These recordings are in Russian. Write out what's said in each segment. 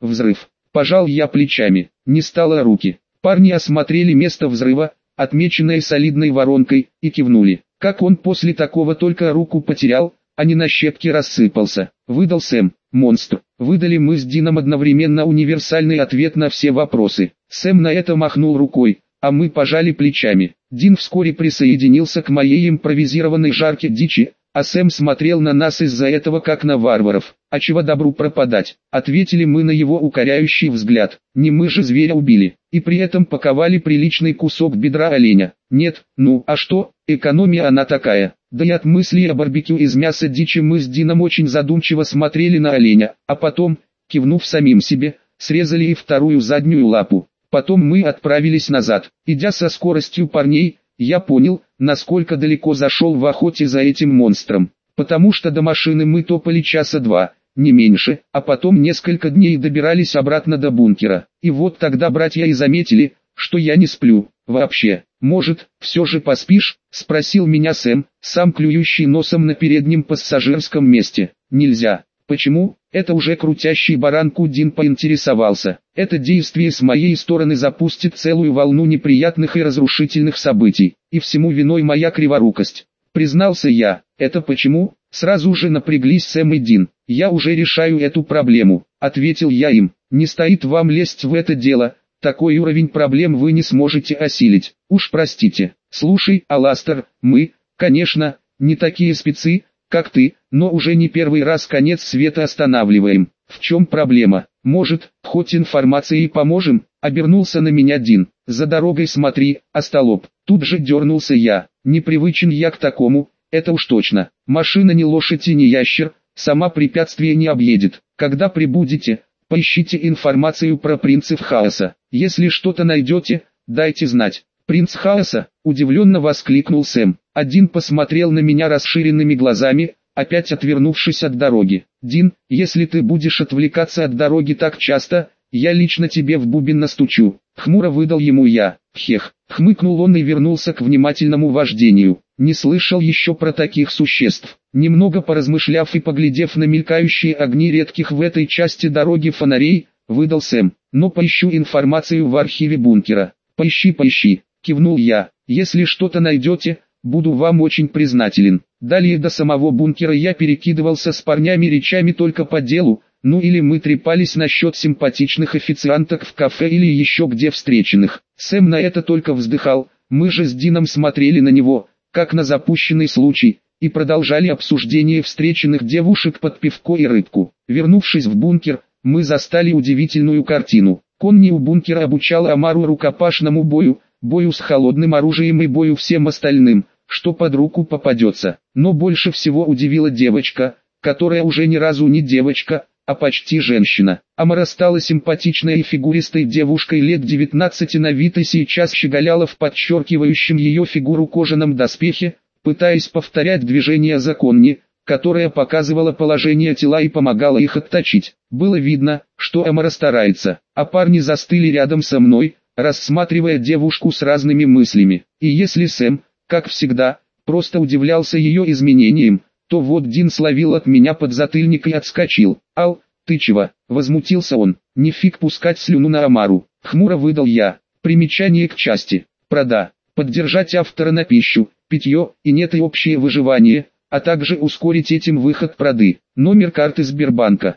Взрыв. Пожал я плечами. Не стало руки. Парни осмотрели место взрыва, отмеченное солидной воронкой, и кивнули. Как он после такого только руку потерял, а не на щепки рассыпался, выдал Сэм. Монстр. Выдали мы с Дином одновременно универсальный ответ на все вопросы. Сэм на это махнул рукой, а мы пожали плечами. Дин вскоре присоединился к моей импровизированной жарке дичи, а Сэм смотрел на нас из-за этого как на варваров. А чего добру пропадать? Ответили мы на его укоряющий взгляд. Не мы же зверя убили, и при этом паковали приличный кусок бедра оленя. Нет, ну а что, экономия она такая. Да и от мысли о барбекю из мяса дичи мы с Дином очень задумчиво смотрели на оленя, а потом, кивнув самим себе, срезали и вторую заднюю лапу. Потом мы отправились назад. Идя со скоростью парней, я понял, насколько далеко зашел в охоте за этим монстром. Потому что до машины мы топали часа два, не меньше, а потом несколько дней добирались обратно до бункера. И вот тогда братья и заметили, что я не сплю. Вообще, может, все же поспишь? Спросил меня Сэм, сам клюющий носом на переднем пассажирском месте. Нельзя. Почему? Это уже крутящий баранку Дин поинтересовался. Это действие с моей стороны запустит целую волну неприятных и разрушительных событий. И всему виной моя криворукость. Признался я. Это почему? Сразу же напряглись Сэм и Дин. Я уже решаю эту проблему. Ответил я им. Не стоит вам лезть в это дело. Такой уровень проблем вы не сможете осилить. Уж простите. Слушай, Аластер, мы, конечно, не такие спецы, как ты, но уже не первый раз конец света останавливаем. В чем проблема? Может, хоть информацией поможем? Обернулся на меня Дин. За дорогой смотри, остолоп. Тут же дернулся я. Непривычен я к такому, это уж точно. Машина не лошадь и не ящер, сама препятствие не объедет. Когда прибудете, поищите информацию про принцев хаоса. Если что-то найдете, дайте знать. Принц хаоса, удивленно воскликнул Сэм. Один посмотрел на меня расширенными глазами, опять отвернувшись от дороги. Дин, если ты будешь отвлекаться от дороги так часто, я лично тебе в бубен настучу. Хмуро выдал ему я. Хех, хмыкнул он и вернулся к внимательному вождению. Не слышал еще про таких существ. Немного поразмышляв и поглядев на мелькающие огни редких в этой части дороги фонарей, выдал Сэм. Но поищу информацию в архиве бункера. Поищи, кивнул я. Если что-то найдете, буду вам очень признателен. Далее до самого бункера я перекидывался с парнями речами только по делу, ну или мы трепались насчет симпатичных официанток в кафе или еще где встреченных. Сэм на это только вздыхал, мы же с Дином смотрели на него, как на запущенный случай, и продолжали обсуждение встреченных девушек под пивко и рыбку. Вернувшись в бункер, мы застали удивительную картину. Конни у бункера обучал Амару рукопашному бою с холодным оружием и бою всем остальным, что под руку попадется. Но больше всего удивила девочка, которая уже ни разу не девочка, а почти женщина. Амара стала симпатичной и фигуристой девушкой лет 19 на вид и сейчас щеголяла в подчеркивающем ее фигуру кожаном доспехе, пытаясь повторять движения за Конни, которая показывала положение тела и помогала их отточить. Было видно, что Амара старается, а парни застыли рядом со мной, рассматривая девушку с разными мыслями. И если Сэм, как всегда, просто удивлялся ее изменениям, то вот Дин словил от меня подзатыльник и отскочил. «Ал, ты чего?» – возмутился он. «Не фиг пускать слюну на Амару», – хмуро выдал я. Примечание к части. Прода. Поддержать автора на пищу, питье и нет и общее выживание, а также ускорить этим выход проды. Номер карты Сбербанка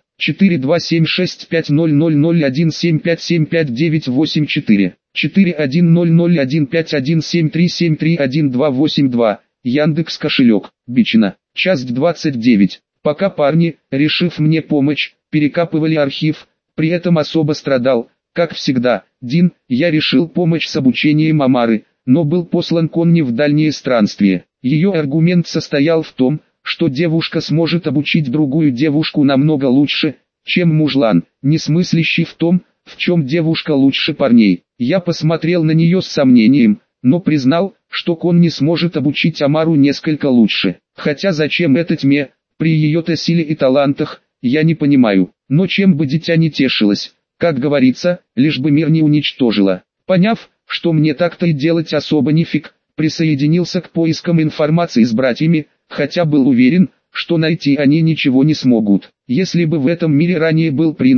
42765001757575984 410015173731282. Яндекс кошелек. Бичина. Часть 29. Пока парни, решив мне помочь, перекапывали архив, при этом особо страдал, как всегда, Дин. Я решил помочь с обучением Амары, но был послан Конни в дальнее странствие. Ее аргумент состоял в том, что девушка сможет обучить другую девушку намного лучше, чем мужлан, не смыслящий в том, в чем девушка лучше парней. Я посмотрел на нее с сомнением, но признал, что Конни сможет обучить Амару несколько лучше. Хотя зачем это тьме, при ее-то силе и талантах, я не понимаю. Но чем бы дитя не тешилось, как говорится, лишь бы мир не уничтожило. Поняв, что мне так-то и делать особо нифиг, присоединился к поискам информации с братьями, хотя был уверен, что найти они ничего не смогут. Если бы в этом мире ранее был принц,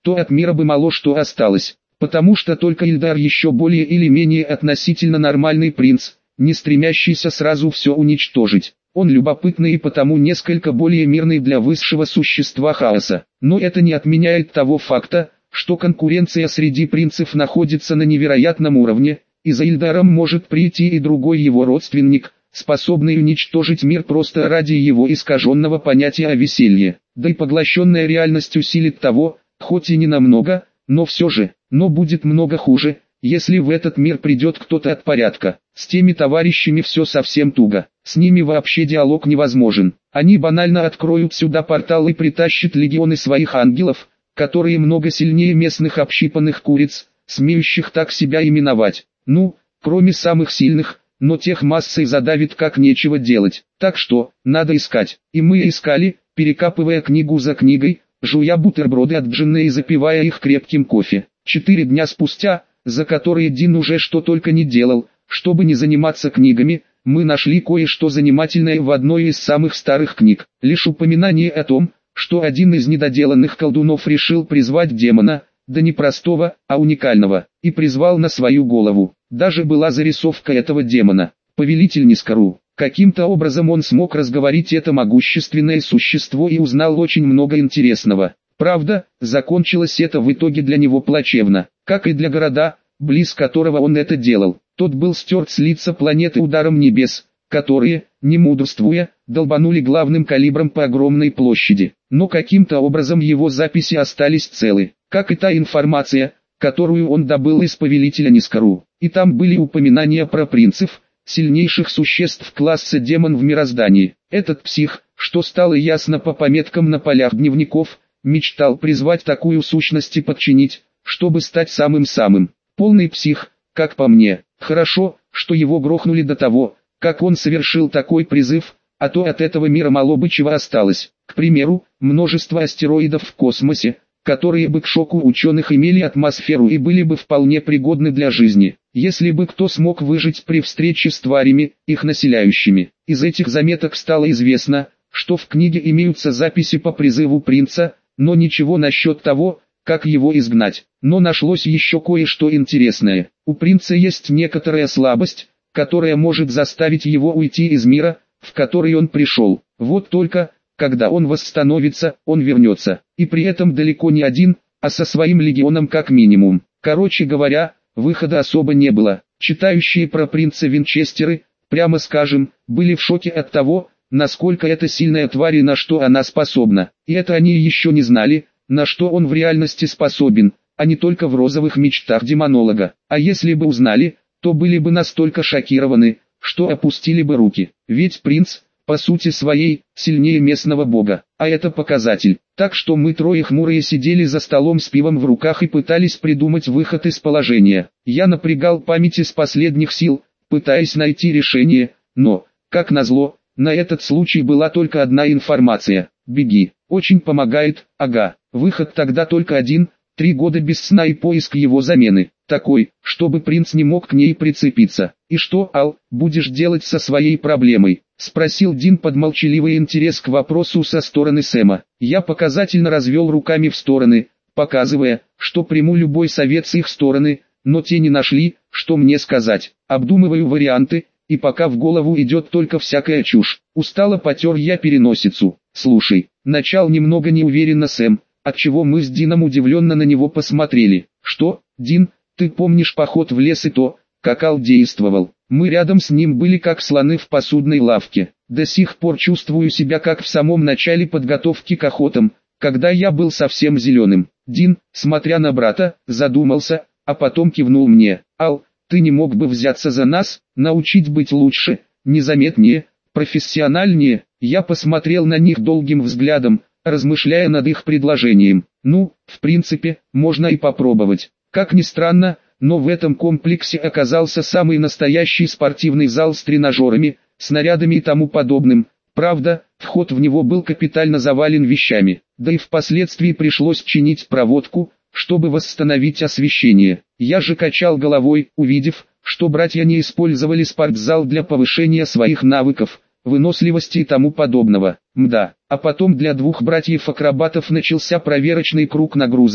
то от мира бы мало что осталось, потому что только Ильдар еще более или менее относительно нормальный принц, не стремящийся сразу все уничтожить. Он любопытный и потому несколько более мирный для высшего существа хаоса. Но это не отменяет того факта, что конкуренция среди принцев находится на невероятном уровне, и за Ильдаром может прийти и другой его родственник, способный уничтожить мир просто ради его искаженного понятия о веселье. Да и поглощенная реальность усилит того, хоть и не намного, но все же, но будет много хуже, если в этот мир придет кто-то от порядка. С теми товарищами все совсем туго, с ними вообще диалог невозможен. Они банально откроют сюда портал и притащат легионы своих ангелов, которые много сильнее местных общипанных куриц, смеющих так себя именовать. Ну, кроме самых сильных, но тех массой задавит как нечего делать. Так что, надо искать. И мы искали, перекапывая книгу за книгой, жуя бутерброды от Джинны и запивая их крепким кофе. 4 дня спустя, за которые Дин уже что только не делал, чтобы не заниматься книгами, мы нашли кое-что занимательное в одной из самых старых книг. Лишь упоминание о том, что один из недоделанных колдунов решил призвать демона, да не простого, а уникального, и призвал на свою голову. Даже была зарисовка этого демона, повелитель Нискару. Каким-то образом он смог разговорить это могущественное существо и узнал очень много интересного. Правда, закончилось это в итоге для него плачевно, как и для города, близ которого он это делал. Тот был стерт с лица планеты ударом небес, которые, не мудрствуя, долбанули главным калибром по огромной площади. Но каким-то образом его записи остались целы, как и та информация, которую он добыл из повелителя Нискару. И там были упоминания про принцев, сильнейших существ класса демон в мироздании. Этот псих, что стало ясно по пометкам на полях дневников, мечтал призвать такую сущность и подчинить, чтобы стать самым-самым. Полный псих, как по мне. Хорошо, что его грохнули до того, как он совершил такой призыв, а то от этого мира мало бы чего осталось. К примеру, множество астероидов в космосе, которые бы к шоку ученых имели атмосферу и были бы вполне пригодны для жизни, если бы кто смог выжить при встрече с тварями, их населяющими. Из этих заметок стало известно, что в книге имеются записи по призыву принца, но ничего насчет того, как его изгнать. Но нашлось еще кое-что интересное. У принца есть некоторая слабость, которая может заставить его уйти из мира, в который он пришел. Вот только, когда он восстановится, он вернется. И при этом далеко не один, а со своим легионом как минимум. Короче говоря, выхода особо не было. Читающие про принца Винчестеры, прямо скажем, были в шоке от того, насколько это сильная тварь и на что она способна. И это они еще не знали, на что он в реальности способен, а не только в розовых мечтах демонолога. А если бы узнали, то были бы настолько шокированы, что опустили бы руки. Ведь принц, по сути своей, сильнее местного бога, а это показатель. Так что мы трое хмурые сидели за столом с пивом в руках и пытались придумать выход из положения. Я напрягал память из последних сил, пытаясь найти решение, но, как назло, на этот случай была только одна информация: беги. Очень помогает, ага. Выход тогда только один: 3 года без сна и поиск его замены. Такой, чтобы принц не мог к ней прицепиться. «И что, Ал, будешь делать со своей проблемой?» — спросил Дин под молчаливый интерес к вопросу со стороны Сэма. Я показательно развел руками в стороны, показывая, что приму любой совет с их стороны, но те не нашли, что мне сказать. Обдумываю варианты, и пока в голову идет только всякая чушь. Устало потер я переносицу. «Слушай», — начал немного неуверенно Сэм, отчего мы с Дином удивленно на него посмотрели. «Что, Дин, ты помнишь поход в лес и то, как Ал действовал? Мы рядом с ним были как слоны в посудной лавке. До сих пор чувствую себя как в самом начале подготовки к охотам, когда я был совсем зеленым». Дин, смотря на брата, задумался, а потом кивнул мне. «Ал, ты не мог бы взяться за нас, научить быть лучше, незаметнее, профессиональнее?» Я посмотрел на них долгим взглядом, размышляя над их предложением. Ну, в принципе, можно и попробовать. Как ни странно, но в этом комплексе оказался самый настоящий спортивный зал с тренажерами, снарядами и тому подобным. Правда, вход в него был капитально завален вещами, да и впоследствии пришлось чинить проводку, чтобы восстановить освещение. Я же качал головой, увидев, что братья не использовали спортзал для повышения своих навыков, выносливости и тому подобного. Мда. А потом для 2 братьев-акробатов начался проверочный круг нагрузок,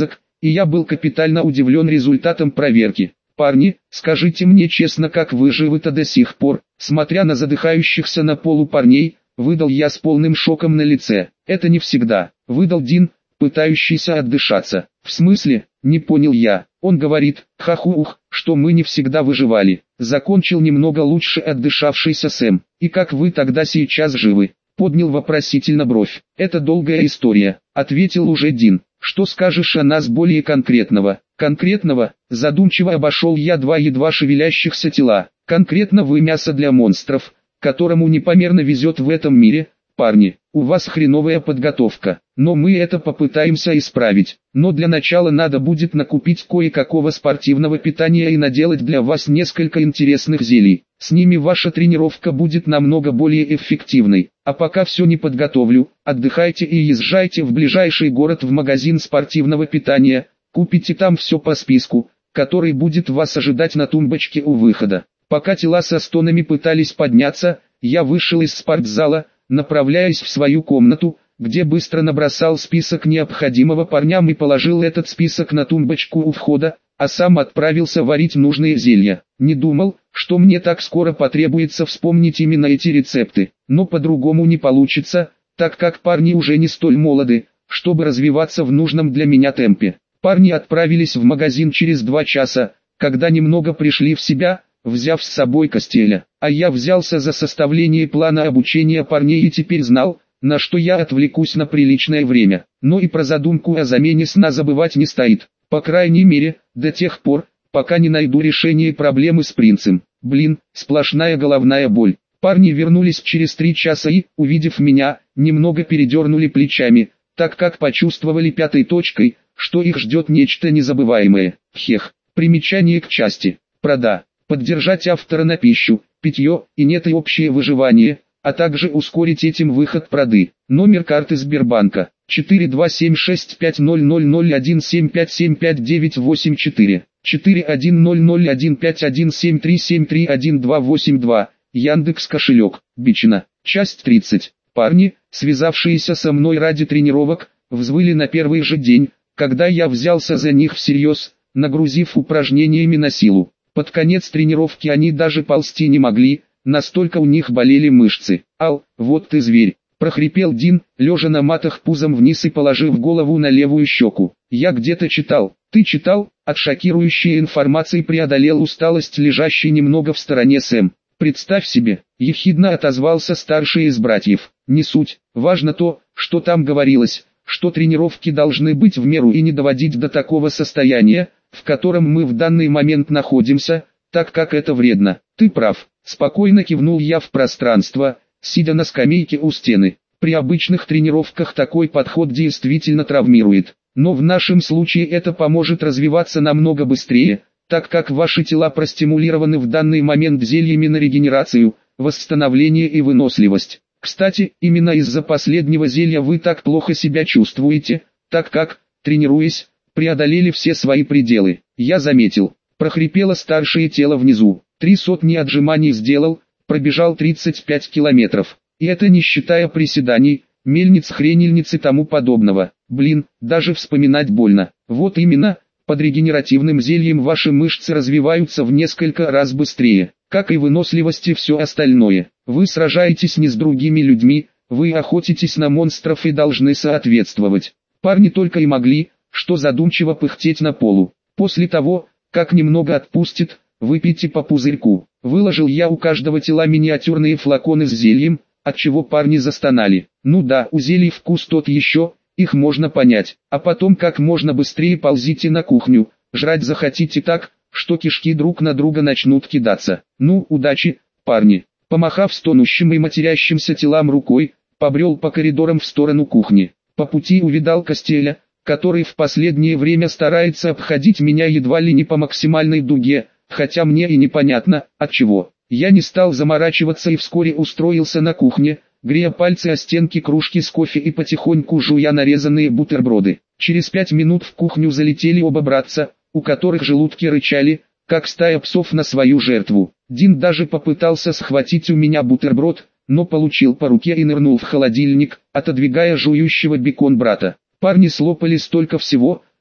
и я был капитально удивлен результатом проверки. «Парни, скажите мне честно, как вы живы-то до сих пор?» Смотря на задыхающихся на полу парней, выдал я с полным шоком на лице. «Это не всегда», — выдал Дин, пытающийся отдышаться. «В смысле?» — не понял я. Он говорит, хахух, что мы не всегда выживали. Закончил немного лучше отдышавшийся Сэм. «И как вы тогда сейчас живы?» — поднял вопросительно бровь. «Это долгая история», — ответил уже Дин. «Что скажешь о нас более конкретного?» «Конкретного?» — задумчиво обошел я два едва шевелящихся тела. «Конкретно вы мясо для монстров, которому непомерно везет в этом мире. Парни, у вас хреновая подготовка, но мы это попытаемся исправить. Но для начала надо будет накупить кое-какого спортивного питания и наделать для вас несколько интересных зелий. С ними ваша тренировка будет намного более эффективной. А пока все не подготовлю, отдыхайте и езжайте в ближайший город в магазин спортивного питания, купите там все по списку, который будет вас ожидать на тумбочке у выхода». Пока тела со стонами пытались подняться, я вышел из спортзала, направляясь в свою комнату, где быстро набросал список необходимого парням и положил этот список на тумбочку у входа, а сам отправился варить нужные зелья. Не думал, что мне так скоро потребуется вспомнить именно эти рецепты, но по-другому не получится, так как парни уже не столь молоды, чтобы развиваться в нужном для меня темпе. Парни отправились в магазин через 2 часа, когда немного пришли в себя, взяв с собой Костеля, а я взялся за составление плана обучения парней и теперь знал, на что я отвлекусь на приличное время. Но и про задумку о замене сна забывать не стоит, по крайней мере, до тех пор, пока не найду решение проблемы с принцем. Блин, сплошная головная боль. Парни вернулись через 3 часа и, увидев меня, немного передернули плечами, так как почувствовали пятой точкой, что их ждет нечто незабываемое. Хех. Примечание к части. Прода. Поддержать автора на пищу, питье и нет и общее выживание, а также ускорить этим выход проды. Номер карты Сбербанка 42765001757575984 410015173731282. Яндекс кошелек. Бичина. Часть 30. Парни, связавшиеся со мной ради тренировок, взвыли на первый же день, когда я взялся за них всерьез, нагрузив упражнениями на силу. Под конец тренировки они даже ползти не могли, настолько у них болели мышцы. «Ал, вот ты зверь!» – прохрипел Дин, лежа на матах пузом вниз и положив голову на левую щеку. «Я где-то читал». «Ты читал?» – от шокирующей информации преодолел усталость лежащий немного в стороне Сэм. «Представь себе», – ехидно отозвался старший из братьев. «Не суть, важно то, что там говорилось, что тренировки должны быть в меру и не доводить до такого состояния, в котором мы в данный момент находимся, так как это вредно». «Ты прав», — спокойно кивнул я в пространство, сидя на скамейке у стены. «При обычных тренировках такой подход действительно травмирует, но в нашем случае это поможет развиваться намного быстрее, так как ваши тела простимулированы в данный момент зельями на регенерацию, восстановление и выносливость. Кстати, именно из-за последнего зелья вы так плохо себя чувствуете, так как, тренируясь, преодолели все свои пределы». «Я заметил», — прохрипело старшее тело внизу. 300 отжиманий сделал, пробежал 35 километров. И это не считая приседаний, мельниц, хренильниц и тому подобного. Блин, даже вспоминать больно. Вот именно, под регенеративным зельем ваши мышцы развиваются в несколько раз быстрее, как и выносливость и все остальное. Вы сражаетесь не с другими людьми, вы охотитесь на монстров и должны соответствовать. Парни только и могли, что задумчиво пыхтеть на полу. После того, как немного отпустит, выпейте по пузырьку. Выложил я у каждого тела миниатюрные флаконы с зельем, отчего парни застонали. Ну да, у зелий вкус тот еще, их можно понять. А потом как можно быстрее ползите на кухню, жрать захотите так, что кишки друг на друга начнут кидаться. Ну, удачи, парни. Помахав стонущим и матерящимся телам рукой, побрел по коридорам в сторону кухни. По пути увидал Костеля, который в последнее время старается обходить меня едва ли не по максимальной дуге, хотя мне и непонятно, отчего. Я не стал заморачиваться и вскоре устроился на кухне, грея пальцы о стенки кружки с кофе и потихоньку жуя нарезанные бутерброды. Через 5 минут в кухню залетели оба братца, у которых желудки рычали, как стая псов на свою жертву. Дин даже попытался схватить у меня бутерброд, но получил по руке и нырнул в холодильник, отодвигая жующего бекон брата. Парни слопали столько всего,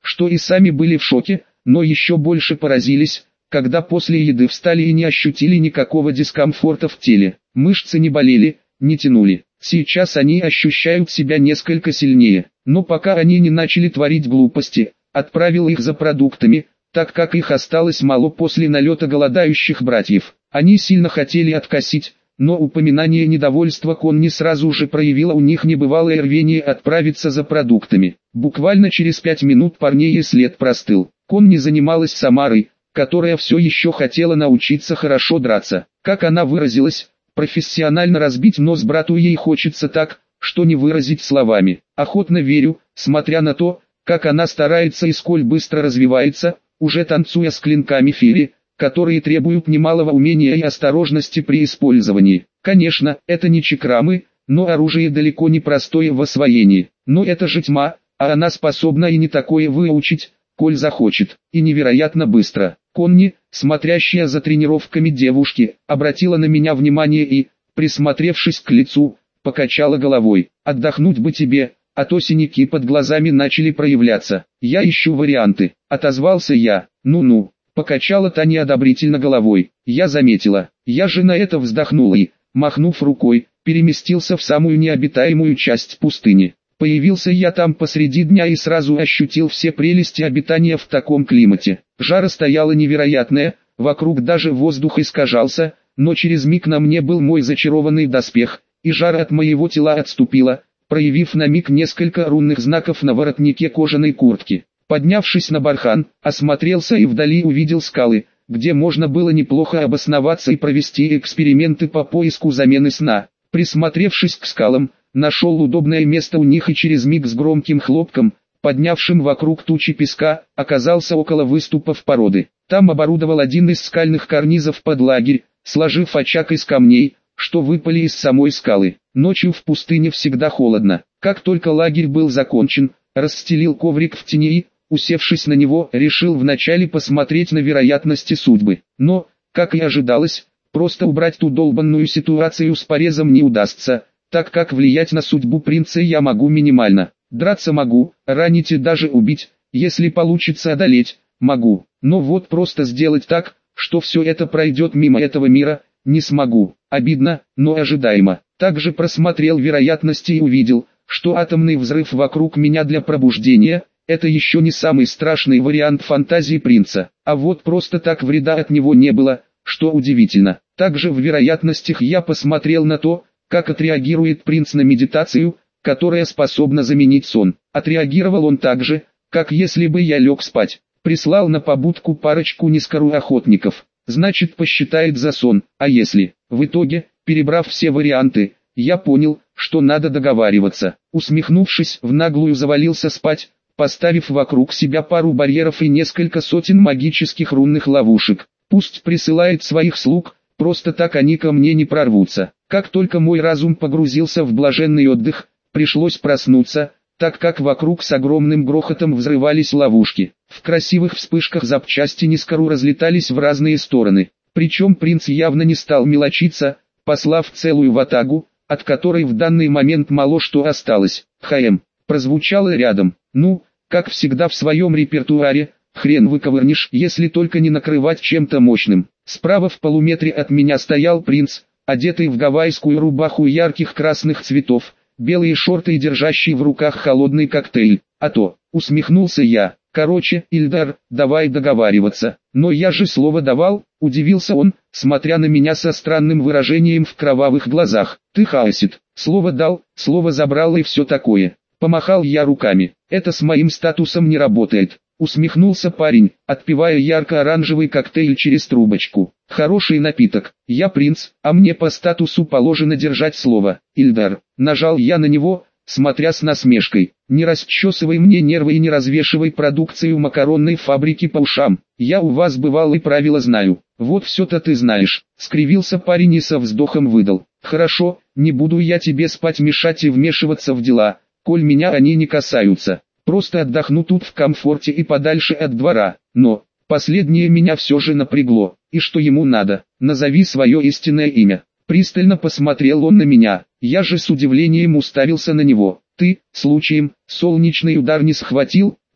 что и сами были в шоке, но еще больше поразились, когда после еды встали и не ощутили никакого дискомфорта в теле. Мышцы не болели, не тянули. Сейчас они ощущают себя несколько сильнее, но пока они не начали творить глупости, отправил их за продуктами, так как их осталось мало после налета голодающих братьев. Они сильно хотели откосить, но упоминание недовольства Конни сразу же проявило у них небывалое рвение отправиться за продуктами. Буквально через 5 минут парней и след простыл. Конни занималась Самарой, которая все еще хотела научиться хорошо драться. Как она выразилась, профессионально разбить нос брату ей хочется так, что не выразить словами. Охотно верю, смотря на то, как она старается и сколь быстро развивается, уже танцуя с клинками феи, которые требуют немалого умения и осторожности при использовании. Конечно, это не чакрамы, но оружие далеко не простое в освоении. Но это же тьма, а она способна и не такое выучить, коль захочет, и невероятно быстро. Конни, смотрящая за тренировками девушки, обратила на меня внимание и, присмотревшись к лицу, покачала головой. «Отдохнуть бы тебе, а то синяки под глазами начали проявляться. Я ищу варианты», — отозвался я. «Ну-ну», — покачала та неодобрительно головой. Я заметила. Я же на это вздохнула и, махнув рукой, переместился в самую необитаемую часть пустыни. Появился я там посреди дня и сразу ощутил все прелести обитания в таком климате. Жара стояла невероятная, вокруг даже воздух искажался, но через миг на мне был мой зачарованный доспех, и жара от моего тела отступила, проявив на миг несколько рунных знаков на воротнике кожаной куртки. Поднявшись на бархан, осмотрелся и вдали увидел скалы, где можно было неплохо обосноваться и провести эксперименты по поиску замены сна. Присмотревшись к скалам, нашел удобное место у них и через миг с громким хлопком, поднявшим вокруг тучи песка, оказался около выступов породы. Там оборудовал один из скальных карнизов под лагерь, сложив очаг из камней, что выпали из самой скалы. Ночью в пустыне всегда холодно. Как только лагерь был закончен, расстелил коврик в тени и, усевшись на него, решил вначале посмотреть на вероятности судьбы. Но, как и ожидалось, просто убрать ту долбанную ситуацию с порезом не удастся, так как влиять на судьбу принца я могу минимально. Драться могу, ранить и даже убить, если получится одолеть, могу. Но вот просто сделать так, что все это пройдет мимо этого мира, не смогу. Обидно, но ожидаемо. Также просмотрел вероятности и увидел, что атомный взрыв вокруг меня для пробуждения – это еще не самый страшный вариант фантазии принца. А вот просто так вреда от него не было, что удивительно. Также в вероятностях я посмотрел на то, как отреагирует принц на медитацию, которая способна заменить сон. Отреагировал он так же, как если бы я лег спать. Прислал на побудку парочку низкоруохотников. Значит, посчитает за сон. А если? В итоге, перебрав все варианты, я понял, что надо договариваться. Усмехнувшись, в наглую завалился спать, поставив вокруг себя пару барьеров и несколько сотен магических рунных ловушек. Пусть присылает своих слуг, просто так они ко мне не прорвутся. Как только мой разум погрузился в блаженный отдых, пришлось проснуться, так как вокруг с огромным грохотом взрывались ловушки. В красивых вспышках запчасти Нискару разлетались в разные стороны. Причем принц явно не стал мелочиться, послав целую ватагу, от которой в данный момент мало что осталось. «ХМ» прозвучало рядом. Ну, как всегда в своем репертуаре, хрен выковырнешь, если только не накрывать чем-то мощным. Справа в полуметре от меня стоял принц, одетый в гавайскую рубаху ярких красных цветов, белые шорты и держащий в руках холодный коктейль. А то, усмехнулся я. Короче, Ильдар, давай договариваться. Но я же слово давал, удивился он, смотря на меня со странным выражением в кровавых глазах. Ты хаосит, слово дал, слово забрал и все такое. Помахал я руками. Это с моим статусом не работает. Усмехнулся парень, отпивая ярко-оранжевый коктейль через трубочку. Хороший напиток. Я принц, а мне по статусу положено держать слово. Ильдар, нажал я на него, смотря с насмешкой. Не расчесывай мне нервы и не развешивай продукцию макаронной фабрики по ушам. Я у вас бывал и правила знаю. Вот все-то ты знаешь. Скривился парень и со вздохом выдал. Хорошо, не буду я тебе спать мешать и вмешиваться в дела, коль меня они не касаются. Просто отдохну тут в комфорте и подальше от двора. Но, последнее меня все же напрягло. И что ему надо? Назови свое истинное имя. Пристально посмотрел он на меня. Я же с удивлением уставился на него. Ты, случаем, солнечный удар не схватил?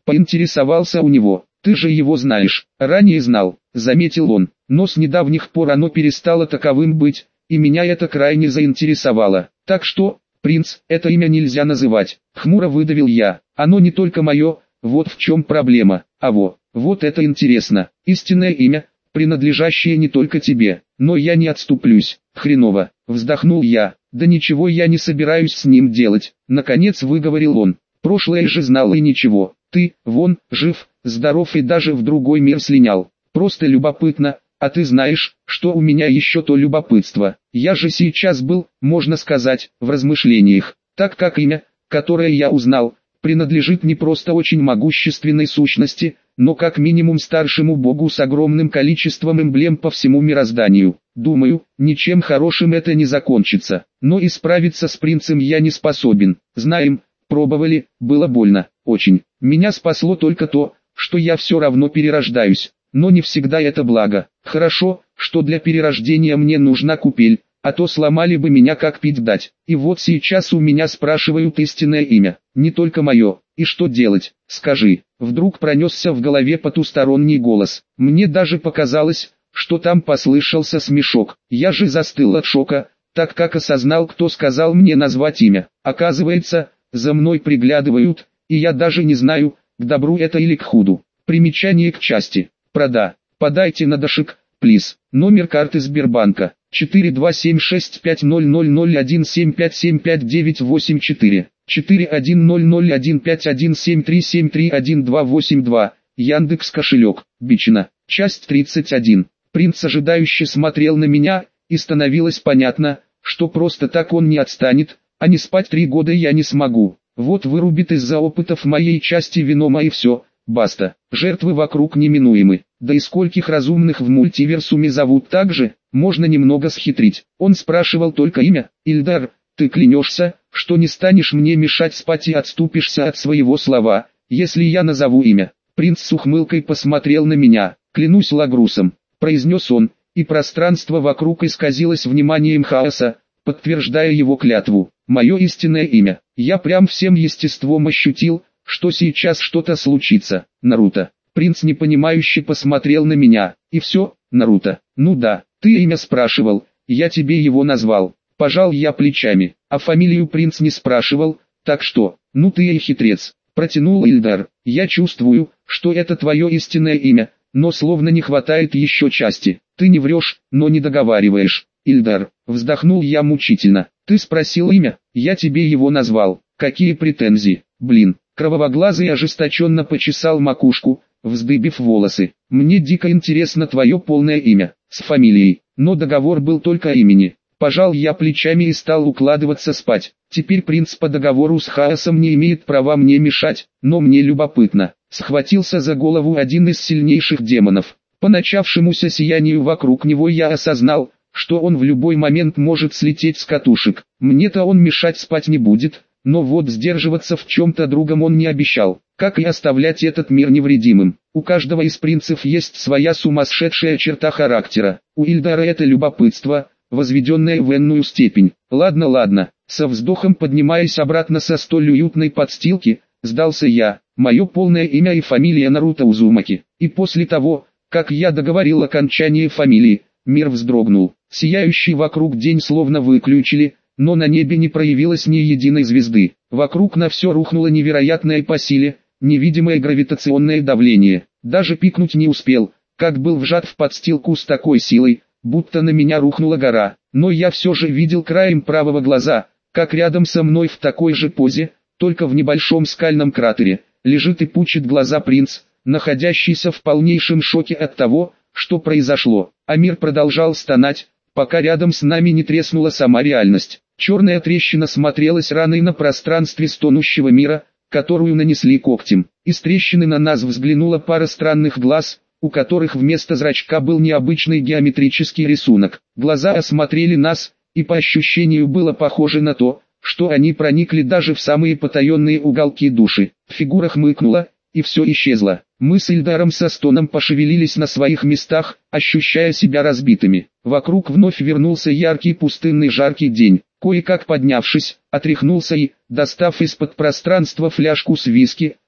Поинтересовался у него. Ты же его знаешь. Ранее знал, заметил он. Но с недавних пор оно перестало таковым быть, и меня это крайне заинтересовало. Так что, принц, это имя нельзя называть. Хмуро выдавил я. Оно не только мое, вот в чем проблема. Вот это интересно. Истинное имя, принадлежащее не только тебе. Но я не отступлюсь. Хреново. Вздохнул я. Да ничего я не собираюсь с ним делать. Наконец выговорил он. Прошлое же знал и ничего. Ты, вон, жив, здоров и даже в другой мир слинял. Просто любопытно, а ты знаешь, что у меня еще то любопытство. Я же сейчас был, можно сказать, в размышлениях, так как имя, которое я узнал, принадлежит не просто очень могущественной сущности, но как минимум старшему богу с огромным количеством эмблем по всему мирозданию. Думаю, ничем хорошим это не закончится, но и справиться с принцем я не способен. Знаем, пробовали, было больно, очень. Меня спасло только то, что я все равно перерождаюсь, но не всегда это благо. Хорошо, что для перерождения мне нужна купель, а то сломали бы меня как пить дать. И вот сейчас у меня спрашивают истинное имя, не только мое. И что делать, скажи? Вдруг пронесся в голове потусторонний голос. Мне даже показалось, что там послышался смешок. Я же застыл от шока, так как осознал, кто сказал мне назвать имя. Оказывается, за мной приглядывают, и я даже не знаю, к добру это или к худу. Примечание к части. Подайте на дашик, плиз. Номер карты Сбербанка. 42765001757575984. 4100151737318282. Яндекс кошелек. Бичина. Часть 31. Принц ожидающе смотрел на меня, и становилось понятно, что просто так он не отстанет, а не спать 3 года я не смогу. Вот вырубит из-за опытов моей части Венома и все, баста. Жертвы вокруг неминуемы. Да и скольких разумных в мультиверсуме зовут так же, можно немного схитрить. Он спрашивал только имя. Ильдар, ты клянешься, что не станешь мне мешать спать и отступишься от своего слова, если я назову имя? Принц с ухмылкой посмотрел на меня. Клянусь Лагрусом, произнес он, и пространство вокруг исказилось вниманием хаоса, подтверждая его клятву. Мое истинное имя. Я прям всем естеством ощутил, что сейчас что-то случится. Наруто. Принц непонимающе посмотрел на меня. И все, Наруто. Ну да, ты имя спрашивал, я тебе его назвал. Пожал я плечами, а фамилию принц не спрашивал, так что, ну ты и хитрец. Протянул Ильдар. Я чувствую, что это твое истинное имя, но словно не хватает еще части. Ты не врешь, но не договариваешь. Ильдар, вздохнул я мучительно. Ты спросил имя, я тебе его назвал. Какие претензии? Блин. Кровавоглазый ожесточенно почесал макушку, вздыбив волосы. Мне дико интересно твое полное имя, с фамилией, но договор был только имени. Пожал я плечами и стал укладываться спать. Теперь принц по договору с хаосом не имеет права мне мешать, но мне любопытно. Схватился за голову один из сильнейших демонов. По начавшемуся сиянию вокруг него я осознал, что он в любой момент может слететь с катушек. Мне-то он мешать спать не будет, но вот сдерживаться в чем-то другом он не обещал, как и оставлять этот мир невредимым. У каждого из принцев есть своя сумасшедшая черта характера. У Ильдара это любопытство, возведенное в энную степень. Ладно, со вздохом поднимаясь обратно со столь уютной подстилки, сдался я. Мое полное имя и фамилия Наруто Узумаки. И после того, как я договорил окончание фамилии, мир вздрогнул. Сияющий вокруг день словно выключили, но на небе не проявилось ни единой звезды. Вокруг на все рухнуло невероятное по силе, невидимое гравитационное давление. Даже пикнуть не успел, как был вжат в подстилку с такой силой, будто на меня рухнула гора. Но я все же видел краем правого глаза, как рядом со мной в такой же позе, только в небольшом скальном кратере, лежит и пучит глаза принц, находящийся в полнейшем шоке от того, что произошло. А мир продолжал стонать, пока рядом с нами не треснула сама реальность. Черная трещина смотрелась раной на пространстве стонущего мира, которую нанесли когтем. Из трещины на нас взглянула пара странных глаз, у которых вместо зрачка был необычный геометрический рисунок. Глаза осмотрели нас, и по ощущению было похоже на то, что они проникли даже в самые потаенные уголки души. Фигура хмыкнула, и все исчезло. Мы с Ильдаром со стоном пошевелились на своих местах, ощущая себя разбитыми. Вокруг вновь вернулся яркий пустынный жаркий день. Кое-как поднявшись, отряхнулся и, достав из-под пространства фляжку с виски,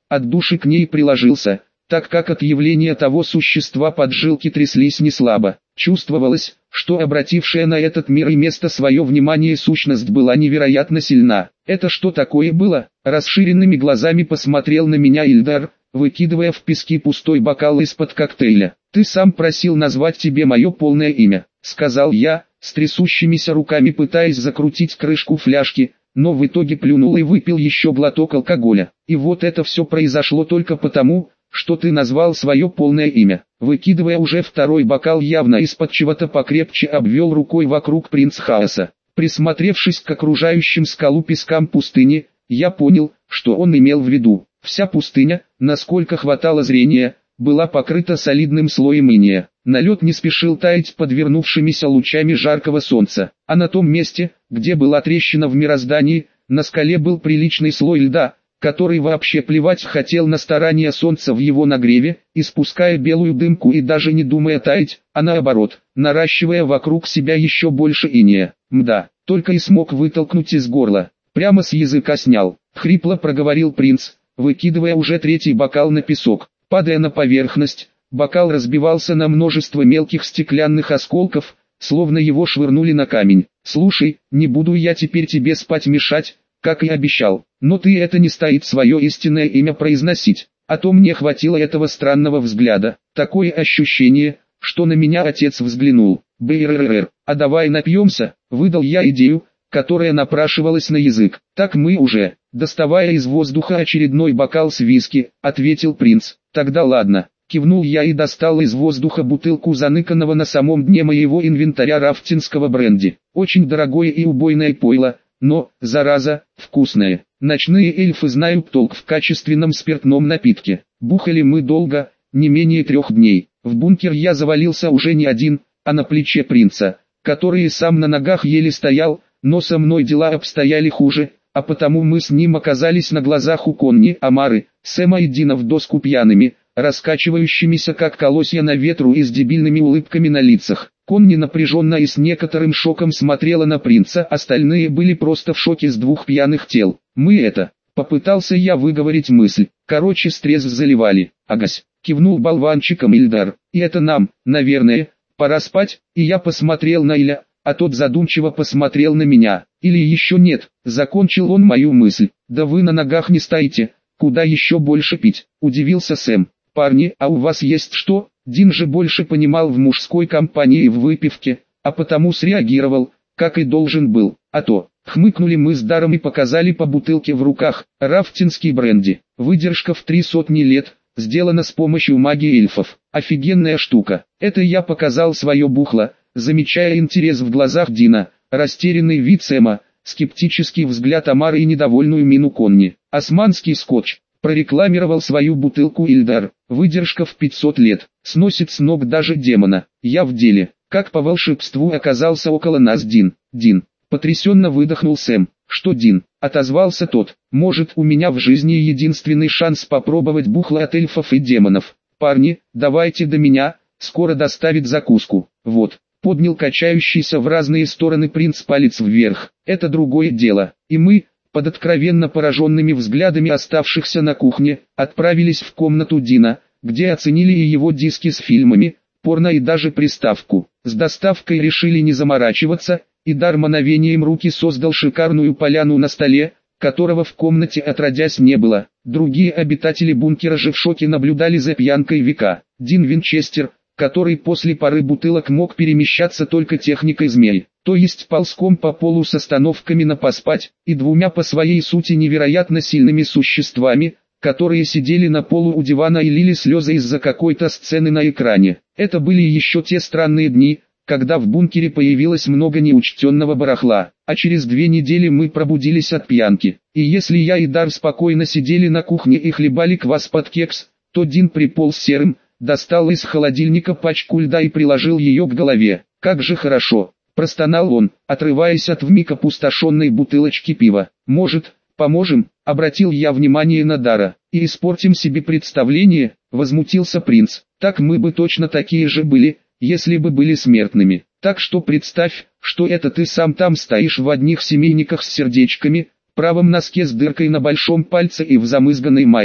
от души к ней приложился, так как от явления того существа поджилки тряслись неслабо. Чувствовалось, что обратившая на этот мир и место свое внимание сущность была невероятно сильна. «Это что такое было?» Расширенными глазами посмотрел на меня Ильдар, выкидывая в пески пустой бокал из-под коктейля. «Ты сам просил назвать тебе мое полное имя», — сказал я, с трясущимися руками пытаясь закрутить крышку фляжки, но в итоге плюнул и выпил еще глоток алкоголя. «И вот это все произошло только потому, что ты назвал свое полное имя». Выкидывая уже второй бокал, явно из-под чего-то покрепче обвел рукой вокруг принц хаоса. Присмотревшись к окружающим скалу пескам пустыни, я понял, что он имел в виду. Вся пустыня, насколько хватало зрения, была покрыта солидным слоем инея. Налед не спешил таять под вернувшимися лучами жаркого солнца, а на том месте, где была трещина в мироздании, на скале был приличный слой льда, который вообще плевать хотел на старания солнца в его нагреве, испуская белую дымку и даже не думая таять, а наоборот, наращивая вокруг себя еще больше инея. «Мда», только и смог вытолкнуть из горла, прямо с языка снял, хрипло проговорил принц, выкидывая уже третий бокал на песок. Падая на поверхность, бокал разбивался на множество мелких стеклянных осколков, словно его швырнули на камень. «Слушай, не буду я теперь тебе спать мешать, как и обещал, но ты это не стоит свое истинное имя произносить, а то мне хватило этого странного взгляда. Такое ощущение, что на меня отец взглянул. Бррррр, а давай напьемся», выдал я идею, которая напрашивалась на язык. «Так мы уже», доставая из воздуха очередной бокал с виски, ответил принц. «Тогда ладно», кивнул я и достал из воздуха бутылку заныканного на самом дне моего инвентаря рафтинского бренди. Очень дорогое и убойное пойло, но, зараза, вкусное. Ночные эльфы знают толк в качественном спиртном напитке. Бухали мы долго, не менее 3 дней. В бункер я завалился уже не один, а на плече принца, который и сам на ногах еле стоял, но со мной дела обстояли хуже, а потому мы с ним оказались на глазах у Конни, Амары, Сэма и Дина в доску пьяными, раскачивающимися как колосья на ветру и с дебильными улыбками на лицах. Конни напряженно и с некоторым шоком смотрела на принца, остальные были просто в шоке с 2 пьяных тел. Попытался я выговорить мысль, короче стресс заливали. «Агась», кивнул болванчиком Ильдар, «и это нам, наверное, пора спать», и я посмотрел на Иля, а тот задумчиво посмотрел на меня. «Или еще нет», закончил он мою мысль. «Да вы на ногах не стоите, куда еще больше пить», удивился Сэм. «Парни, а у вас есть что?» Дин же больше понимал в мужской компании и в выпивке, а потому среагировал, как и должен был. «А то», хмыкнули мы с Даром и показали по бутылке в руках, рафтинский бренди. Выдержка в 300 лет, сделана с помощью магии эльфов. Офигенная штука. Это я показал свое бухло, замечая интерес в глазах Дина, растерянный вид Сэма, скептический взгляд Амары и недовольную мину Конни. «Османский скотч», прорекламировал свою бутылку Ильдар. «Выдержка в 500 лет, сносит с ног даже демона. Я в деле». Как по волшебству оказался около нас Дин. «Дин», потрясенно выдохнул Сэм. «Что Дин?» отозвался тот. «Может, у меня в жизни единственный шанс попробовать бухло от эльфов и демонов. Парни, давайте до меня, скоро доставит закуску». «Вот», поднял качающийся в разные стороны принц палец вверх. «Это другое дело». И мы, под откровенно пораженными взглядами оставшихся на кухне, отправились в комнату Дина, где оценили и его диски с фильмами, порно и даже приставку. С доставкой решили не заморачиваться, и Дар мановением руки создал шикарную поляну на столе, которого в комнате отродясь не было. Другие обитатели бункера же в шоке наблюдали за пьянкой века. Дин Винчестер, который после пары бутылок мог перемещаться только техникой змей, то есть ползком по полу с остановками на поспать, и 2 по своей сути невероятно сильными существами, которые сидели на полу у дивана и лили слезы из-за какой-то сцены на экране. Это были еще те странные дни, когда в бункере появилось много неучтенного барахла, а через 2 недели мы пробудились от пьянки. И если я и Дар спокойно сидели на кухне и хлебали квас под кекс, то Дин приполз серым, достал из холодильника пачку льда и приложил ее к голове. «Как же хорошо!» – простонал он, отрываясь от вмиг опустошенной бутылочки пива. «Может, поможем?» – обратил я внимание на Дара. «И испортим себе представление?» – возмутился принц. «Так мы бы точно такие же были, если бы были смертными. Так что представь, что это ты сам там стоишь в одних семейниках с сердечками, правом носке с дыркой на большом пальце и в замызганной майке.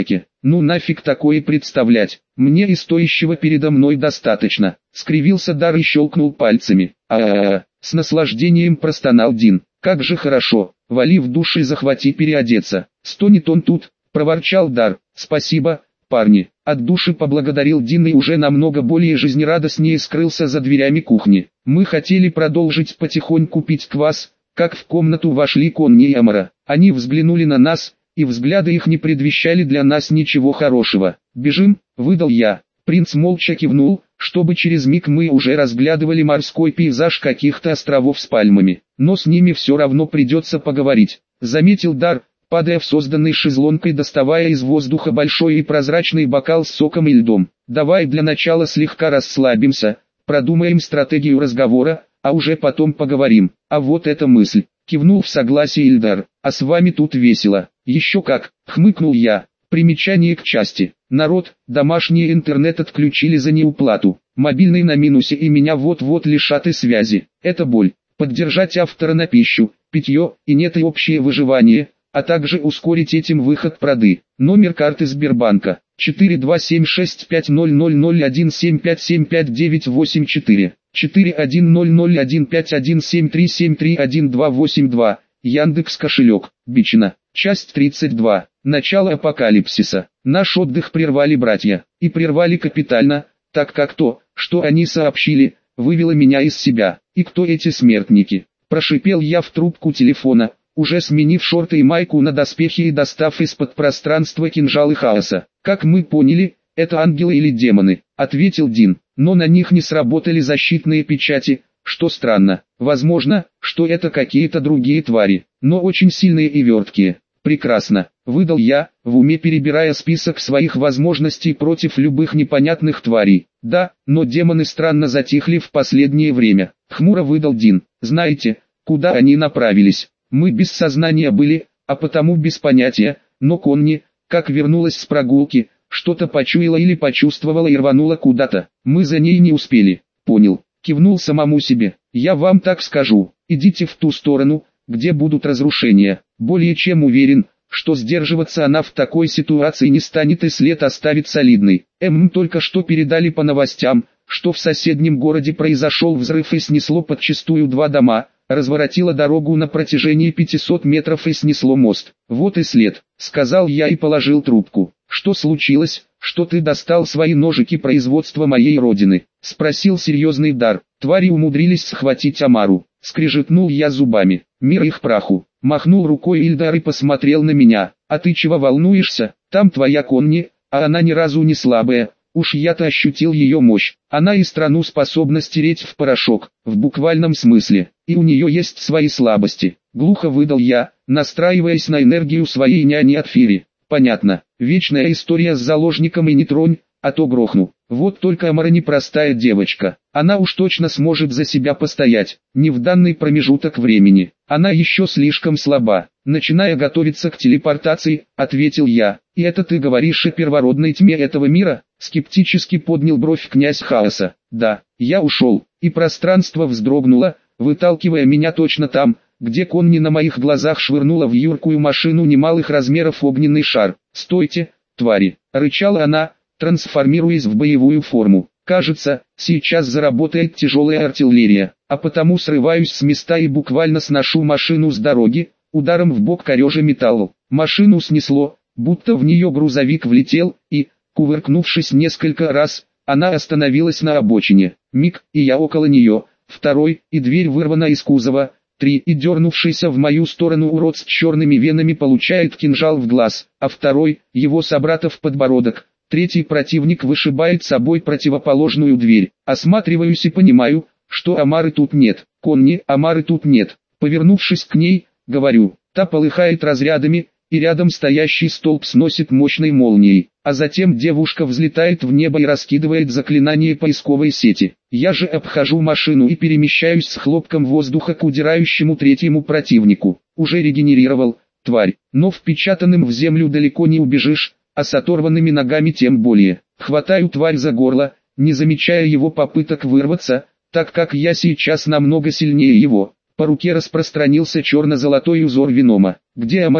Ну нафиг такое представлять, мне и стоящего передо мной достаточно. Скривился Дар и щелкнул пальцами. С наслаждением простонал Дин. Как же хорошо, вали в душ и захвати переодеться. Стонет он тут, проворчал Дар. Спасибо, парни. От души поблагодарил Дин и уже намного более жизнерадостнее скрылся за дверями кухни. Мы хотели продолжить потихоньку пить квас, как в комнату вошли Конни и Амара. Они взглянули на нас, и взгляды их не предвещали для нас ничего хорошего. «Бежим», — выдал я. Принц молча кивнул, чтобы через миг мы уже разглядывали морской пейзаж каких-то островов с пальмами. Но с ними все равно придется поговорить, заметил Дар, падая в созданный шезлонг и доставая из воздуха большой и прозрачный бокал с соком и льдом. «Давай для начала слегка расслабимся, продумаем стратегию разговора, а уже потом поговорим». «А вот эта мысль», — кивнул в согласии Ильдар. «А с вами тут весело». «Еще как», — хмыкнул я. Примечание к части. Народ, домашний интернет отключили за неуплату. Мобильный на минусе и меня вот-вот лишат и связи. Это боль. Поддержать автора на пищу, питье и нет и общее выживание, а также ускорить этим выход проды. Номер карты Сбербанка 427650175755984 410015173731282. Яндекс кошелек. Бичина. Часть 32. Начало апокалипсиса. Наш отдых прервали братья. И прервали капитально, так как то, что они сообщили, вывело меня из себя. И кто эти смертники? Прошипел я в трубку телефона, уже сменив шорты и майку на доспехи и достав из-под пространства кинжалы хаоса. Как мы поняли, это ангелы или демоны, ответил Дин. Но на них не сработали защитные печати, что странно. Возможно, что это какие-то другие твари, но очень сильные и верткие. Прекрасно, выдал я, в уме перебирая список своих возможностей против любых непонятных тварей. Да, но демоны странно затихли в последнее время. Хмуро выдал Дин. Знаете, куда они направились? Мы без сознания были, а потому без понятия, но Конни, как вернулась с прогулки, что-то почуяла или почувствовала и рванула куда-то. Мы за ней не успели. Понял. Кивнул самому себе. Я вам так скажу, идите в ту сторону, где будут разрушения. Более чем уверен, что сдерживаться она в такой ситуации не станет и след оставит солидный. Только что передали по новостям, что в соседнем городе произошел взрыв и снесло подчистую 2 дома, разворотило дорогу на протяжении 500 метров и снесло мост. Вот и след, сказал я и положил трубку. Что случилось, что ты достал свои ножики производства моей родины? Спросил серьезный Дар. Твари умудрились схватить Амару. Скрежетнул я зубами. Мир их праху. Махнул рукой Ильдар и посмотрел на меня. А ты чего волнуешься? Там твоя Конни, а она ни разу не слабая. Уж я-то ощутил ее мощь. Она и страну способна стереть в порошок, в буквальном смысле. И у нее есть свои слабости. Глухо выдал я, настраиваясь на энергию своей няни от Фири. Понятно. Вечная история с заложником и не тронь, а то грохну. Вот только Амара непростая девочка. Она уж точно сможет за себя постоять. Не в данный промежуток времени. Она еще слишком слаба. Начиная готовиться к телепортации, ответил я. И это ты говоришь о первородной тьме этого мира? Скептически поднял бровь князь Хаоса. Да, я ушел. И пространство вздрогнуло, выталкивая меня точно там, где Конни на моих глазах швырнула в юркую машину немалых размеров огненный шар. «Стойте, твари!» — рычала она, трансформируясь в боевую форму. «Кажется, сейчас заработает тяжелая артиллерия, а потому срываюсь с места и буквально сношу машину с дороги, ударом в бок корежа металл. Машину снесло, будто в нее грузовик влетел, и, кувыркнувшись несколько раз, она остановилась на обочине. Миг, и я около нее, второй, и дверь вырвана из кузова. 3. И дернувшийся в мою сторону урод с черными венами получает кинжал в глаз, а второй, его собрата в подбородок. 3. Противник вышибает собой противоположную дверь. Осматриваюсь и понимаю, что Амары тут нет. Конни, Амары тут нет. Повернувшись к ней, говорю, та полыхает разрядами, и рядом стоящий столб сносит мощной молнией. А затем девушка взлетает в небо и раскидывает заклинание поисковой сети. Я же обхожу машину и перемещаюсь с хлопком воздуха к удирающему 3-му противнику. Уже регенерировал, тварь, но впечатанным в землю далеко не убежишь, а с оторванными ногами тем более. Хватаю тварь за горло, не замечая его попыток вырваться, так как я сейчас намного сильнее его. По руке распространился черно-золотой узор Венома. «Где Амара?»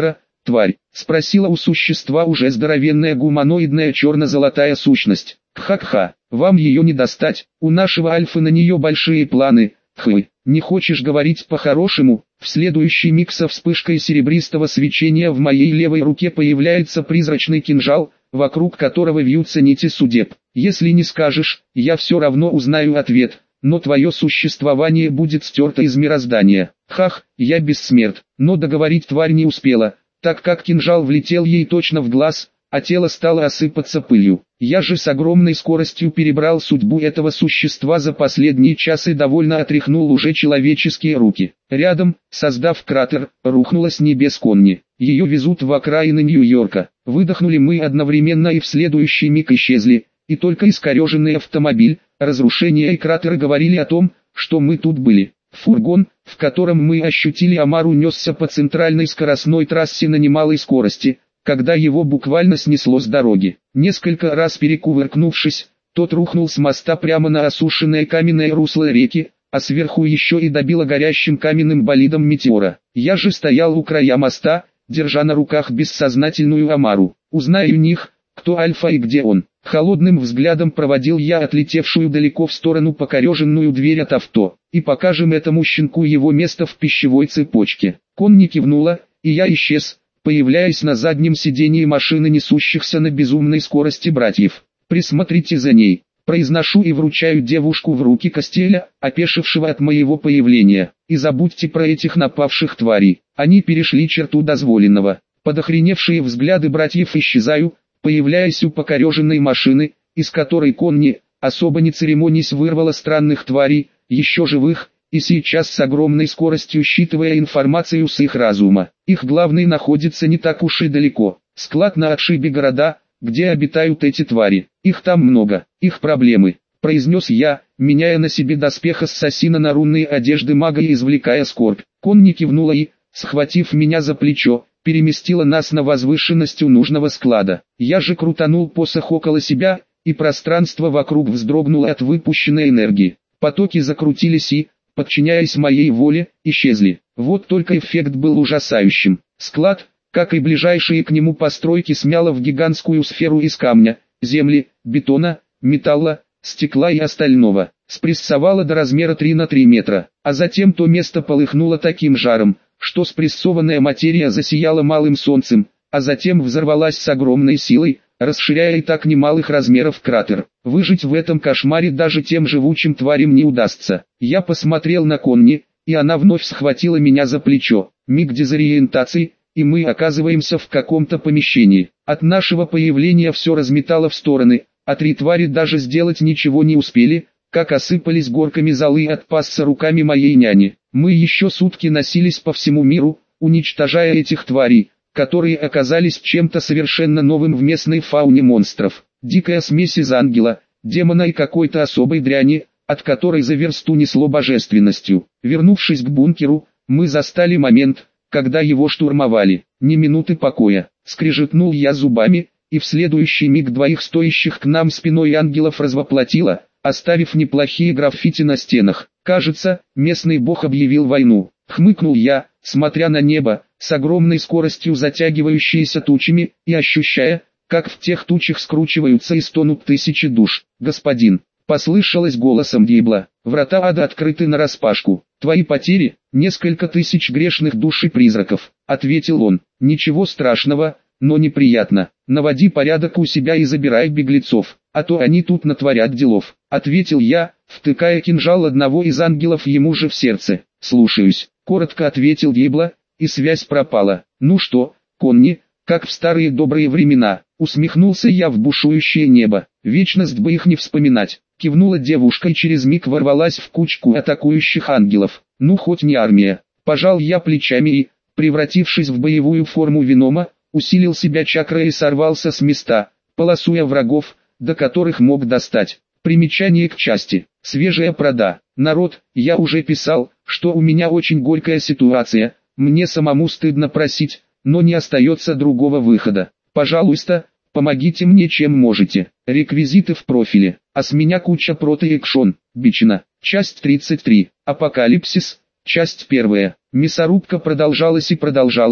тварь?» — спросила у существа уже здоровенная гуманоидная черно-золотая сущность. «Кха-кха, вам ее не достать, у нашего Альфы на нее большие планы, хы. Не хочешь говорить по-хорошему?» В следующий миг со вспышкой серебристого свечения в моей левой руке появляется призрачный кинжал, вокруг которого вьются нити судеб. «Если не скажешь, я все равно узнаю ответ, но твое существование будет стерто из мироздания. Хах, я бессмерт». Но договорить тварь не успела, так как кинжал влетел ей точно в глаз, а тело стало осыпаться пылью. Я же с огромной скоростью перебрал судьбу этого существа за последние часы и довольно отряхнул уже человеческие руки. Рядом, создав кратер, рухнула с небес Конни. Ее везут в окраины Нью-Йорка. Выдохнули мы одновременно и в следующий миг исчезли, и только искореженный автомобиль, разрушения и кратеры говорили о том, что мы тут были. Фургон, в котором мы ощутили Омару, несся по центральной скоростной трассе на немалой скорости, когда его буквально снесло с дороги. Несколько раз перекувыркнувшись, тот рухнул с моста прямо на осушенное каменное русло реки, а сверху еще и добило горящим каменным болидом метеора. Я же стоял у края моста, держа на руках бессознательную Омару. «Узнай у них, кто Альфа и где он». Холодным взглядом проводил я отлетевшую далеко в сторону покореженную дверь от авто. «И покажем этому щенку его место в пищевой цепочке». Конни кивнула, и я исчез, появляясь на заднем сидении машины несущихся на безумной скорости братьев. «Присмотрите за ней», произношу и вручаю девушку в руки Костеля, опешившего от моего появления. «И забудьте про этих напавших тварей, они перешли черту дозволенного». Под охреневшие взгляды братьев исчезаю, появляясь у покореженной машины, из которой Конни, особо не церемонясь, вырвала странных тварей, еще живых, и сейчас с огромной скоростью считывая информацию с их разума. Их главный находится не так уж и далеко. Склад на отшибе города, где обитают эти твари. Их там много, их проблемы, произнес я, меняя на себе доспех ассасина на рунные одежды мага и извлекая скорбь. Конни кивнула и, схватив меня за плечо, переместила нас на возвышенность у нужного склада. Я же крутанул посох около себя, и пространство вокруг вздрогнуло от выпущенной энергии. Потоки закрутились и, подчиняясь моей воле, исчезли. Вот только эффект был ужасающим. Склад, как и ближайшие к нему постройки, смяло в гигантскую сферу из камня, земли, бетона, металла, стекла и остального. Спрессовало до размера 3 на 3 метра, а затем то место полыхнуло таким жаром, что спрессованная материя засияла малым солнцем, а затем взорвалась с огромной силой, расширяя и так немалых размеров кратер. Выжить в этом кошмаре даже тем живучим тварям не удастся. Я посмотрел на Конни, и она вновь схватила меня за плечо. Миг дезориентации, и мы оказываемся в каком-то помещении. От нашего появления все разметало в стороны, а 3 твари даже сделать ничего не успели, как осыпались горками золы от пасца руками моей няни. Мы еще сутки носились по всему миру, уничтожая этих тварей, которые оказались чем-то совершенно новым в местной фауне монстров. Дикая смесь из ангела, демона и какой-то особой дряни, от которой за версту несло божественностью. Вернувшись к бункеру, мы застали момент, когда его штурмовали. Ни минуты покоя. Скрежетнул я зубами, и в следующий миг 2 стоящих к нам спиной ангелов развоплотило, оставив неплохие граффити на стенах. Кажется, местный бог объявил войну. Хмыкнул я, смотря на небо, с огромной скоростью затягивающееся тучами, и ощущая, как в тех тучах скручиваются и стонут тысячи душ. «Господин!» — послышалось голосом Дибла. «Врата ада открыты нараспашку. Твои потери — несколько тысяч грешных душ и призраков», — ответил он. «Ничего страшного, но неприятно. Наводи порядок у себя и забирай беглецов, а то они тут натворят делов», — ответил я, втыкая кинжал одного из ангелов ему же в сердце. «Слушаюсь», — коротко ответил Дибла, и связь пропала. «Ну что, Конни, как в старые добрые времена», — усмехнулся я в бушующее небо. «Вечность бы их не вспоминать», — кивнула девушка и через миг ворвалась в кучку атакующих ангелов. «Ну хоть не армия». Пожал я плечами и, превратившись в боевую форму Венома, усилил себя чакрой и сорвался с места, полосуя врагов, до которых мог достать. Примечание к части. Свежая прода. Народ, я уже писал, что у меня очень горькая ситуация, мне самому стыдно просить, но не остается другого выхода. Пожалуйста, помогите мне чем можете. Реквизиты в профиле. А с меня куча протоэкшон. Бичина. Часть 33. Апокалипсис. Часть 1. Мясорубка продолжалась и продолжалась,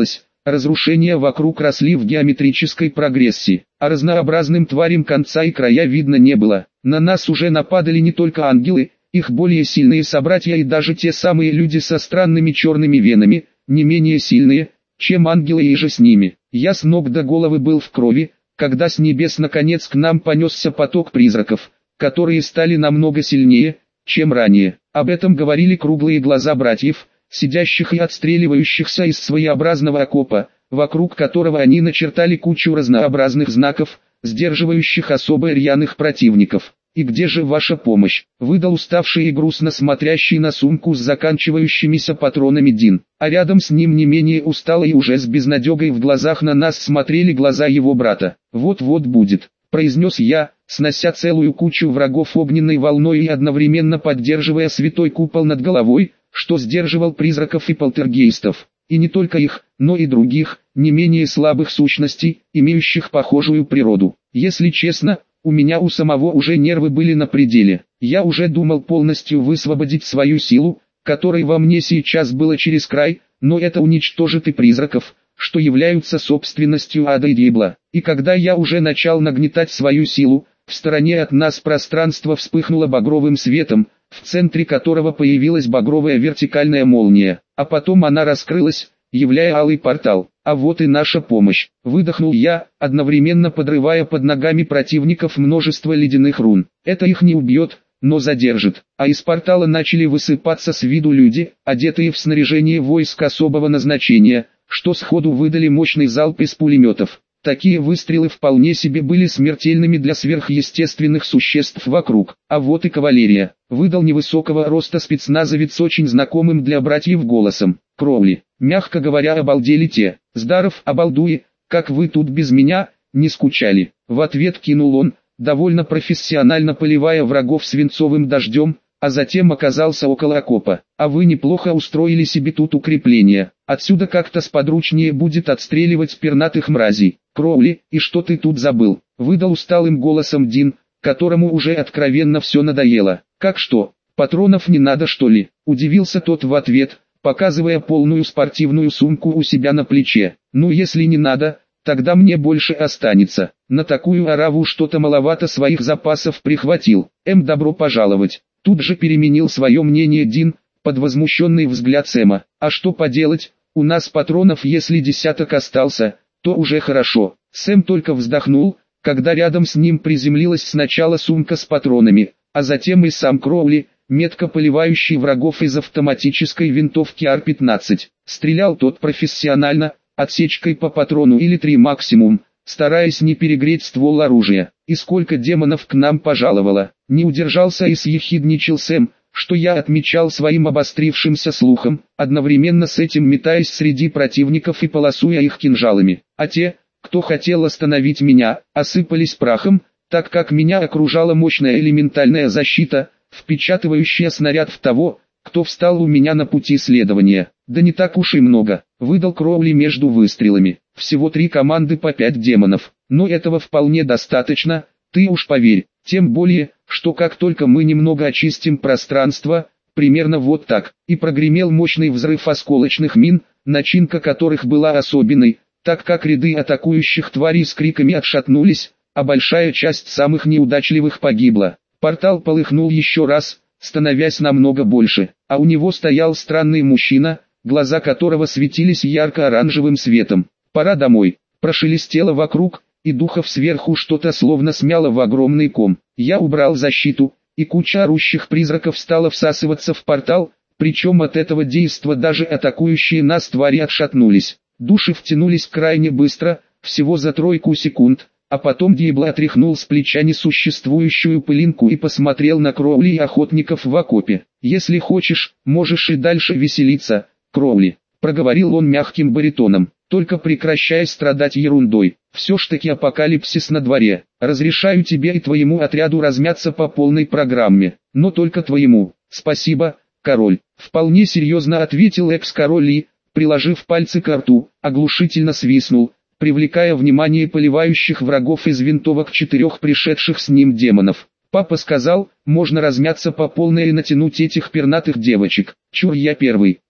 Разрушения вокруг росли в геометрической прогрессии, а разнообразным тварям конца и края видно не было. На нас уже нападали не только ангелы, их более сильные собратья и даже те самые люди со странными черными венами, не менее сильные, чем ангелы и же с ними. Я с ног до головы был в крови, когда с небес наконец к нам понесся поток призраков, которые стали намного сильнее, чем ранее. Об этом говорили круглые глаза братьев, сидящих и отстреливающихся из своеобразного окопа, вокруг которого они начертали кучу разнообразных знаков, сдерживающих особо рьяных противников. «И где же ваша помощь?» — выдал уставший и грустно смотрящий на сумку с заканчивающимися патронами Дин. А рядом с ним не менее устало и уже с безнадегой в глазах на нас смотрели глаза его брата. «Вот-вот будет», — произнес я, снося целую кучу врагов огненной волной и одновременно поддерживая святой купол над головой, что сдерживал призраков и полтергейстов. И не только их, но и других, не менее слабых сущностей, имеющих похожую природу. Если честно, у меня у самого уже нервы были на пределе. Я уже думал полностью высвободить свою силу, которой во мне сейчас было через край, но это уничтожит и призраков, что являются собственностью ада и дьявола. И когда я уже начал нагнетать свою силу, в стороне от нас пространство вспыхнуло багровым светом, в центре которого появилась багровая вертикальная молния, а потом она раскрылась, являя алый портал. «А вот и наша помощь», — выдохнул я, одновременно подрывая под ногами противников множество ледяных рун. «Это их не убьет, но задержит». А из портала начали высыпаться с виду люди, одетые в снаряжение войск особого назначения, что сходу выдали мощный залп из пулеметов. Такие выстрелы вполне себе были смертельными для сверхъестественных существ вокруг. А вот и кавалерия. Выдал невысокого роста спецназовец очень знакомым для братьев голосом. «Кроули». Мягко говоря, обалдели те. «Здаров, обалдуи, как вы тут без меня, не скучали?» В ответ кинул он, довольно профессионально поливая врагов свинцовым дождем, а затем оказался около окопа. «А вы неплохо устроили себе тут укрепление. Отсюда как-то сподручнее будет отстреливать пернатых мразей». «Кроули, и что ты тут забыл?» — выдал усталым голосом Дин, которому уже откровенно все надоело. «Как что, патронов не надо что ли?» — удивился тот в ответ, показывая полную спортивную сумку у себя на плече. «Ну если не надо, тогда мне больше останется. На такую ораву что-то маловато своих запасов прихватил. Добро пожаловать». Тут же переменил свое мнение Дин, под возмущенный взгляд Сэма. «А что поделать, у нас патронов если десяток остался, то уже хорошо». Сэм только вздохнул, когда рядом с ним приземлилась сначала сумка с патронами, а затем и сам Кроули, метко поливающий врагов из автоматической винтовки Ар-15. Стрелял тот профессионально, отсечкой по патрону или 3 максимум, стараясь не перегреть ствол оружия. «И сколько демонов к нам пожаловало?» Не удержался и съехидничал Сэм, что я отмечал своим обострившимся слухом, одновременно с этим метаясь среди противников и полосуя их кинжалами. А те, кто хотел остановить меня, осыпались прахом, так как меня окружала мощная элементальная защита, впечатывающая снаряд в того, кто встал у меня на пути следования. «Да не так уж и много», — выдал Кроули между выстрелами. «Всего 3 команды по 5 демонов, но этого вполне достаточно, ты уж поверь, тем более, что как только мы немного очистим пространство, примерно вот так, и прогремел мощный взрыв осколочных мин, начинка которых была особенной, так как ряды атакующих тварей с криками отшатнулись, а большая часть самых неудачливых погибла. Портал полыхнул еще раз, становясь намного больше, а у него стоял странный мужчина, глаза которого светились ярко-оранжевым светом. «Пора домой», прошелестело вокруг, и духов сверху что-то словно смяло в огромный ком. Я убрал защиту, и куча орущих призраков стала всасываться в портал, причем от этого действа даже атакующие нас твари отшатнулись. Души втянулись крайне быстро, всего за 3 секунд, а потом Диабло отряхнул с плеча несуществующую пылинку и посмотрел на Кроули и охотников в окопе. «Если хочешь, можешь и дальше веселиться, Кроули», — проговорил он мягким баритоном, «только прекращай страдать ерундой. Все ж таки апокалипсис на дворе. Разрешаю тебе и твоему отряду размяться по полной программе, но только твоему». «Спасибо, король», — вполне серьезно ответил экс-король и, приложив пальцы к рту, оглушительно свистнул, привлекая внимание поливающих врагов из винтовок 4 пришедших с ним демонов. «Папа сказал, можно размяться по полной и натянуть этих пернатых девочек. Чур я первый».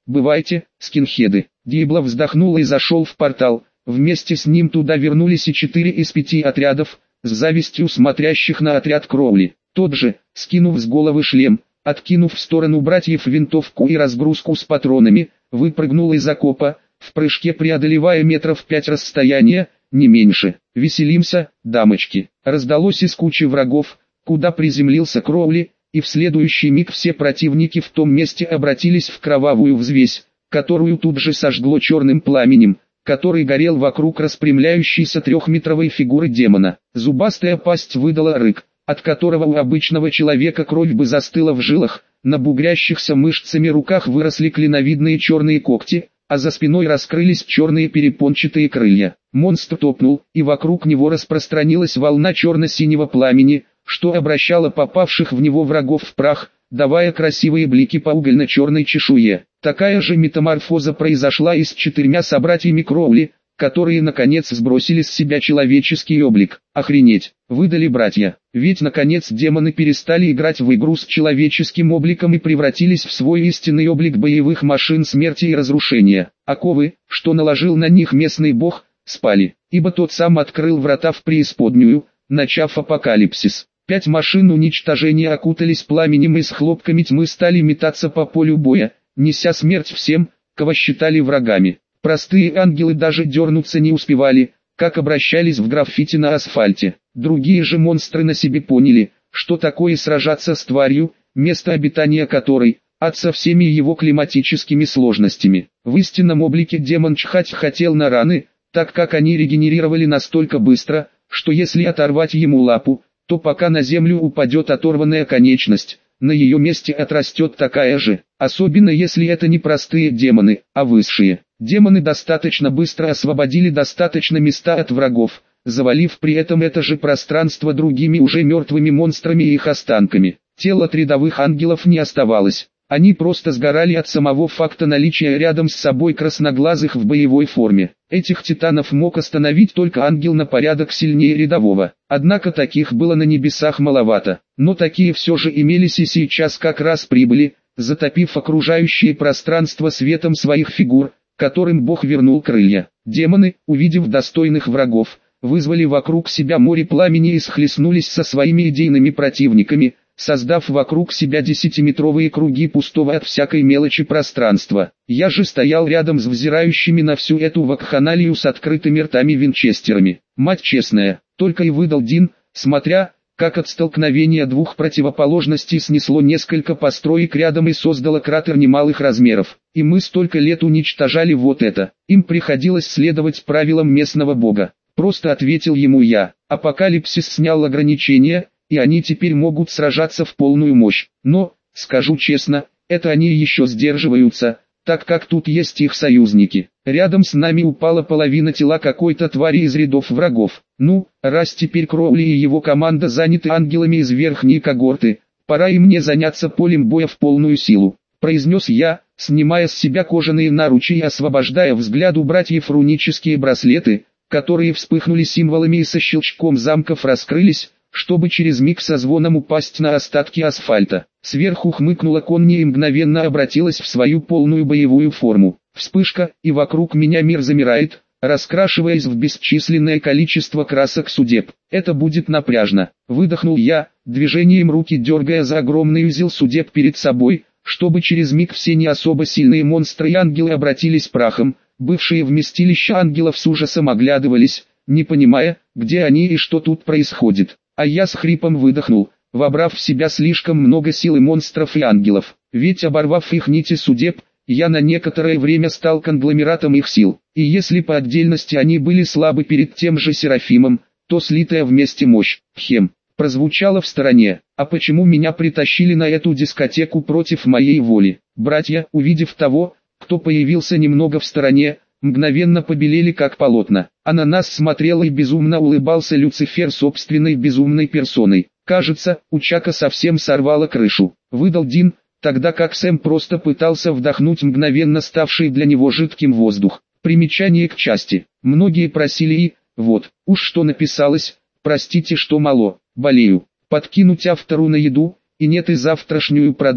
Бывайте, скинхеды. Диабло вздохнул и зашел в портал. Вместе с ним туда вернулись и 4 из 5 отрядов, с завистью смотрящих на отряд Кроули. Тот же, скинув с головы шлем, откинув в сторону братьев винтовку и разгрузку с патронами, выпрыгнул из окопа, в прыжке преодолевая метров 5 расстояния, не меньше. «Веселимся, дамочки!» Раздалось из кучи врагов, куда приземлился Кроули, и в следующий миг все противники в том месте обратились в кровавую взвесь, которую тут же сожгло черным пламенем, который горел вокруг распрямляющейся трехметровой фигуры демона. Зубастая пасть выдала рык, от которого у обычного человека кровь бы застыла в жилах, на бугрящихся мышцами руках выросли клиновидные черные когти, а за спиной раскрылись черные перепончатые крылья. Монстр топнул, и вокруг него распространилась волна черно-синего пламени, что обращало попавших в него врагов в прах, давая красивые блики по угольно-черной чешуе. Такая же метаморфоза произошла и с 4 собратьями Кроули, которые наконец сбросили с себя человеческий облик. Охренеть, выдали братья, ведь наконец демоны перестали играть в игру с человеческим обликом и превратились в свой истинный облик боевых машин смерти и разрушения. Оковы, что наложил на них местный бог, спали, ибо тот сам открыл врата в преисподнюю, начав апокалипсис. 5 машин уничтожения окутались пламенем и с хлопками тьмы стали метаться по полю боя, неся смерть всем, кого считали врагами. Простые ангелы даже дернуться не успевали, как обращались в граффити на асфальте. Другие же монстры на себе поняли, что такое сражаться с тварью, место обитания которой – ад со всеми его климатическими сложностями. В истинном облике демон чхать хотел на раны, так как они регенерировали настолько быстро, что если оторвать ему лапу, то пока на землю упадет оторванная конечность, на ее месте отрастет такая же, особенно если это не простые демоны, а высшие. Демоны достаточно быстро освободили достаточно места от врагов, завалив при этом это же пространство другими уже мертвыми монстрами и их останками. Тел от рядовых ангелов не оставалось, они просто сгорали от самого факта наличия рядом с собой красноглазых в боевой форме. Этих титанов мог остановить только ангел на порядок сильнее рядового, однако таких было на небесах маловато, но такие все же имелись и сейчас как раз прибыли, затопив окружающее пространство светом своих фигур, которым Бог вернул крылья. Демоны, увидев достойных врагов, вызвали вокруг себя море пламени и схлестнулись со своими идейными противниками, создав вокруг себя 10-метровые круги пустого от всякой мелочи пространства. Я же стоял рядом с взирающими на всю эту вакханалию с открытыми ртами винчестерами. Мать честная, только и выдал Дин, смотря, как от столкновения двух противоположностей снесло несколько построек рядом и создало кратер немалых размеров. И мы столько лет уничтожали вот это. Им приходилось следовать правилам местного бога. Просто ответил ему я. Апокалипсис снял ограничения, и они теперь могут сражаться в полную мощь. Но, скажу честно, это они еще сдерживаются, так как тут есть их союзники. Рядом с нами упала половина тела какой-то твари из рядов врагов. Ну, раз теперь Кроули и его команда заняты ангелами из верхней когорты, пора и мне заняться полем боя в полную силу, произнес я, снимая с себя кожаные наручи и освобождая взгляду братьев рунические браслеты, которые вспыхнули символами и со щелчком замков раскрылись, чтобы через миг со звоном упасть на остатки асфальта. Сверху хмыкнула Конни и мгновенно обратилась в свою полную боевую форму. Вспышка, и вокруг меня мир замирает, раскрашиваясь в бесчисленное количество красок судеб. Это будет напряжно. Выдохнул я, движением руки дергая за огромный узел судеб перед собой, чтобы через миг все не особо сильные монстры и ангелы обратились прахом. Бывшие вместилища ангелов с ужасом оглядывались, не понимая, где они и что тут происходит. А я с хрипом выдохнул, вобрав в себя слишком много силы монстров и ангелов. Ведь оборвав их нити судеб, я на некоторое время стал конгломератом их сил. И если по отдельности они были слабы перед тем же Серафимом, то слитая вместе мощь, прозвучала в стороне. А почему меня притащили на эту дискотеку против моей воли? Братья, увидев того, кто появился немного в стороне, мгновенно побелели как полотна. А на нас смотрел и безумно улыбался Люцифер собственной безумной персоной. Кажется, у Чака совсем сорвало крышу. Выдал Дин, тогда как Сэм просто пытался вдохнуть мгновенно ставший для него жидким воздух. Примечание к части. Многие просили и, вот, уж что написалось, простите, что мало, болею. Подкинуть автору на еду, и нет и завтрашнюю проду.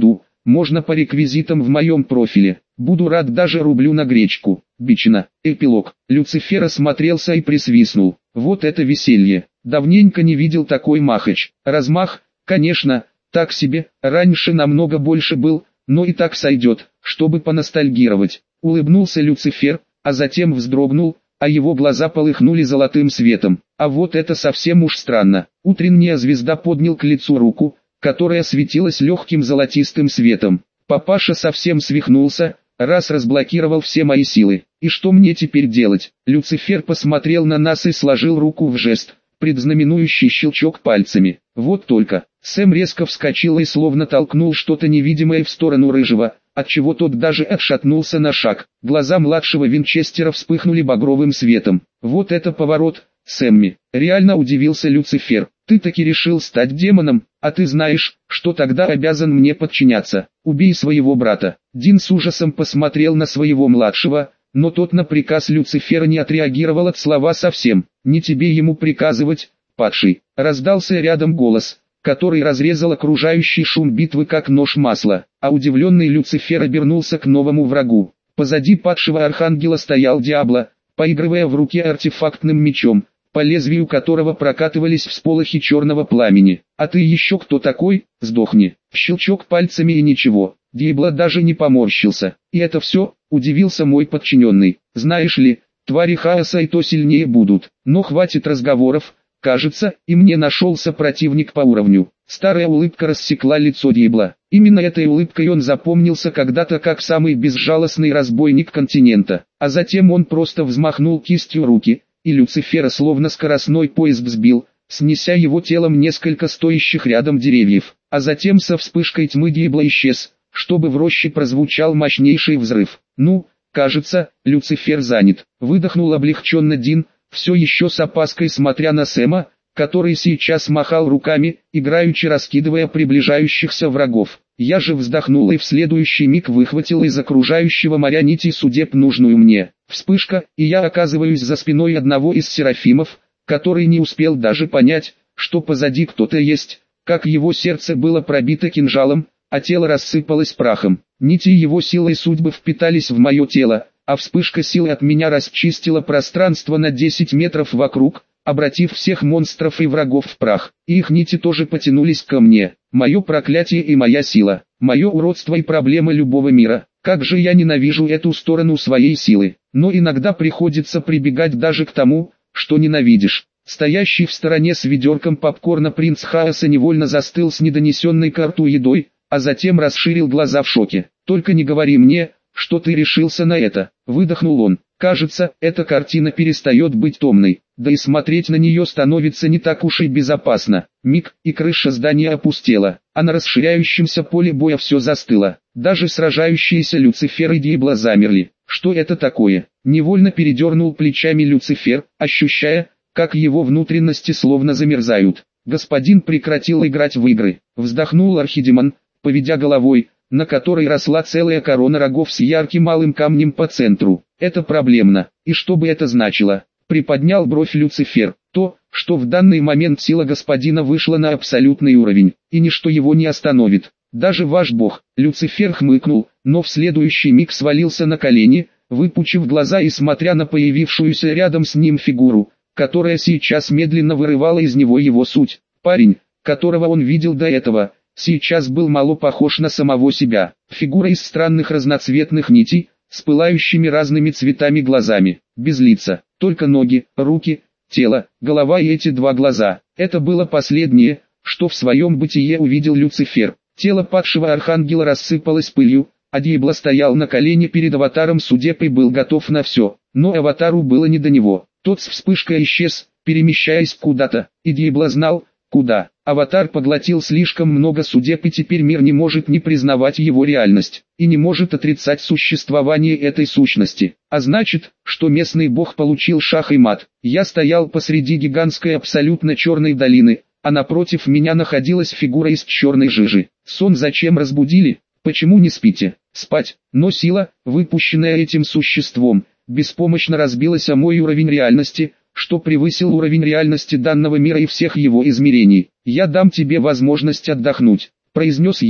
можно по реквизитам в моем профиле. Буду рад даже рублю на гречку. Бичина. Эпилог. Люцифер осмотрелся и присвистнул. Вот это веселье. Давненько не видел такой махач. Размах, конечно, так себе, раньше намного больше был, но и так сойдет, чтобы поностальгировать. Улыбнулся Люцифер, а затем вздрогнул, а его глаза полыхнули золотым светом. А вот это совсем уж странно. Утренняя звезда поднял к лицу руку, которая светилась легким золотистым светом. Папаша совсем свихнулся, раз разблокировал все мои силы. И что мне теперь делать? Люцифер посмотрел на нас и сложил руку в жест, предзнаменующий щелчок пальцами. Вот только, Сэм резко вскочил и словно толкнул что-то невидимое в сторону Рыжего, отчего тот даже отшатнулся на шаг. Глаза младшего Винчестера вспыхнули багровым светом. Вот это поворот, Сэмми. Реально удивился Люцифер. Ты таки решил стать демоном, а ты знаешь, что тогда обязан мне подчиняться. Убей своего брата. Дин с ужасом посмотрел на своего младшего, но тот на приказ Люцифера не отреагировал от слова совсем. Не тебе ему приказывать, падший. Раздался рядом голос, который разрезал окружающий шум битвы как нож масла, а удивленный Люцифер обернулся к новому врагу. Позади падшего архангела стоял Диабло, поигрывая в руке артефактным мечом, по лезвию которого прокатывались всполохи черного пламени. «А ты еще кто такой? Сдохни!» Щелчок пальцами и ничего. Диабло даже не поморщился. «И это все?» – удивился мой подчиненный. «Знаешь ли, твари хаоса и то сильнее будут. Но хватит разговоров, кажется, и мне нашелся противник по уровню». Старая улыбка рассекла лицо Диабло. Именно этой улыбкой он запомнился когда-то как самый безжалостный разбойник континента. А затем он просто взмахнул кистью руки, и Люцифера словно скоростной поезд сбил, снеся его телом несколько стоящих рядом деревьев. А затем со вспышкой тьмы Диабло исчез, чтобы в роще прозвучал мощнейший взрыв. «Ну, кажется, Люцифер занят», — выдохнул облегченно Дин, все еще с опаской смотря на Сэма, который сейчас махал руками, играючи раскидывая приближающихся врагов. Я же вздохнул и в следующий миг выхватил из окружающего моря нити судеб нужную мне. Вспышка, и я оказываюсь за спиной одного из серафимов, который не успел даже понять, что позади кто-то есть, как его сердце было пробито кинжалом, а тело рассыпалось прахом. Нити его силы и судьбы впитались в мое тело, а вспышка силы от меня расчистила пространство на 10 метров вокруг, обратив всех монстров и врагов в прах. И их нити тоже потянулись ко мне. Мое проклятие и моя сила, мое уродство и проблемы любого мира. Как же я ненавижу эту сторону своей силы. Но иногда приходится прибегать даже к тому, что ненавидишь. Стоящий в стороне с ведерком попкорна принц хаоса невольно застыл с недонесенной ко рту едой, а затем расширил глаза в шоке. «Только не говори мне, что ты решился на это», — выдохнул он. «Кажется, эта картина перестает быть томной, да и смотреть на нее становится не так уж и безопасно». Миг, и крыша здания опустела, а на расширяющемся поле боя все застыло. Даже сражающиеся Люцифер и Диабло замерли. Что это такое? Невольно передернул плечами Люцифер, ощущая, как его внутренности словно замерзают. Господин прекратил играть в игры. Вздохнул архидемон, поведя головой, на которой росла целая корона рогов с ярким малым камнем по центру. Это проблемно. И что бы это значило? Приподнял бровь Люцифер. То, что в данный момент сила господина вышла на абсолютный уровень, и ничто его не остановит. Даже ваш бог. Люцифер хмыкнул, но в следующий миг свалился на колени, выпучив глаза и смотря на появившуюся рядом с ним фигуру, которая сейчас медленно вырывала из него его суть. Парень, которого он видел до этого, сейчас был мало похож на самого себя. Фигура из странных разноцветных нитей, с пылающими разными цветами глазами, без лица, только ноги, руки, тело, голова и эти два глаза. Это было последнее, что в своем бытие увидел Люцифер. Тело падшего архангела рассыпалось пылью, а Диабло стоял на колене перед аватаром судеб и был готов на все. Но аватару было не до него. Тот с вспышкой исчез, перемещаясь куда-то, и Диабло знал, куда. Аватар поглотил слишком много судеб, и теперь мир не может не признавать его реальность, и не может отрицать существование этой сущности. А значит, что местный бог получил шах и мат. Я стоял посреди гигантской абсолютно черной долины, а напротив меня находилась фигура из черной жижи. Сон зачем разбудили? Почему не спите? Спать. Но сила, выпущенная этим существом, беспомощно разбилась о мой уровень реальности, что превысил уровень реальности данного мира и всех его измерений. «Я дам тебе возможность отдохнуть», — произнес я,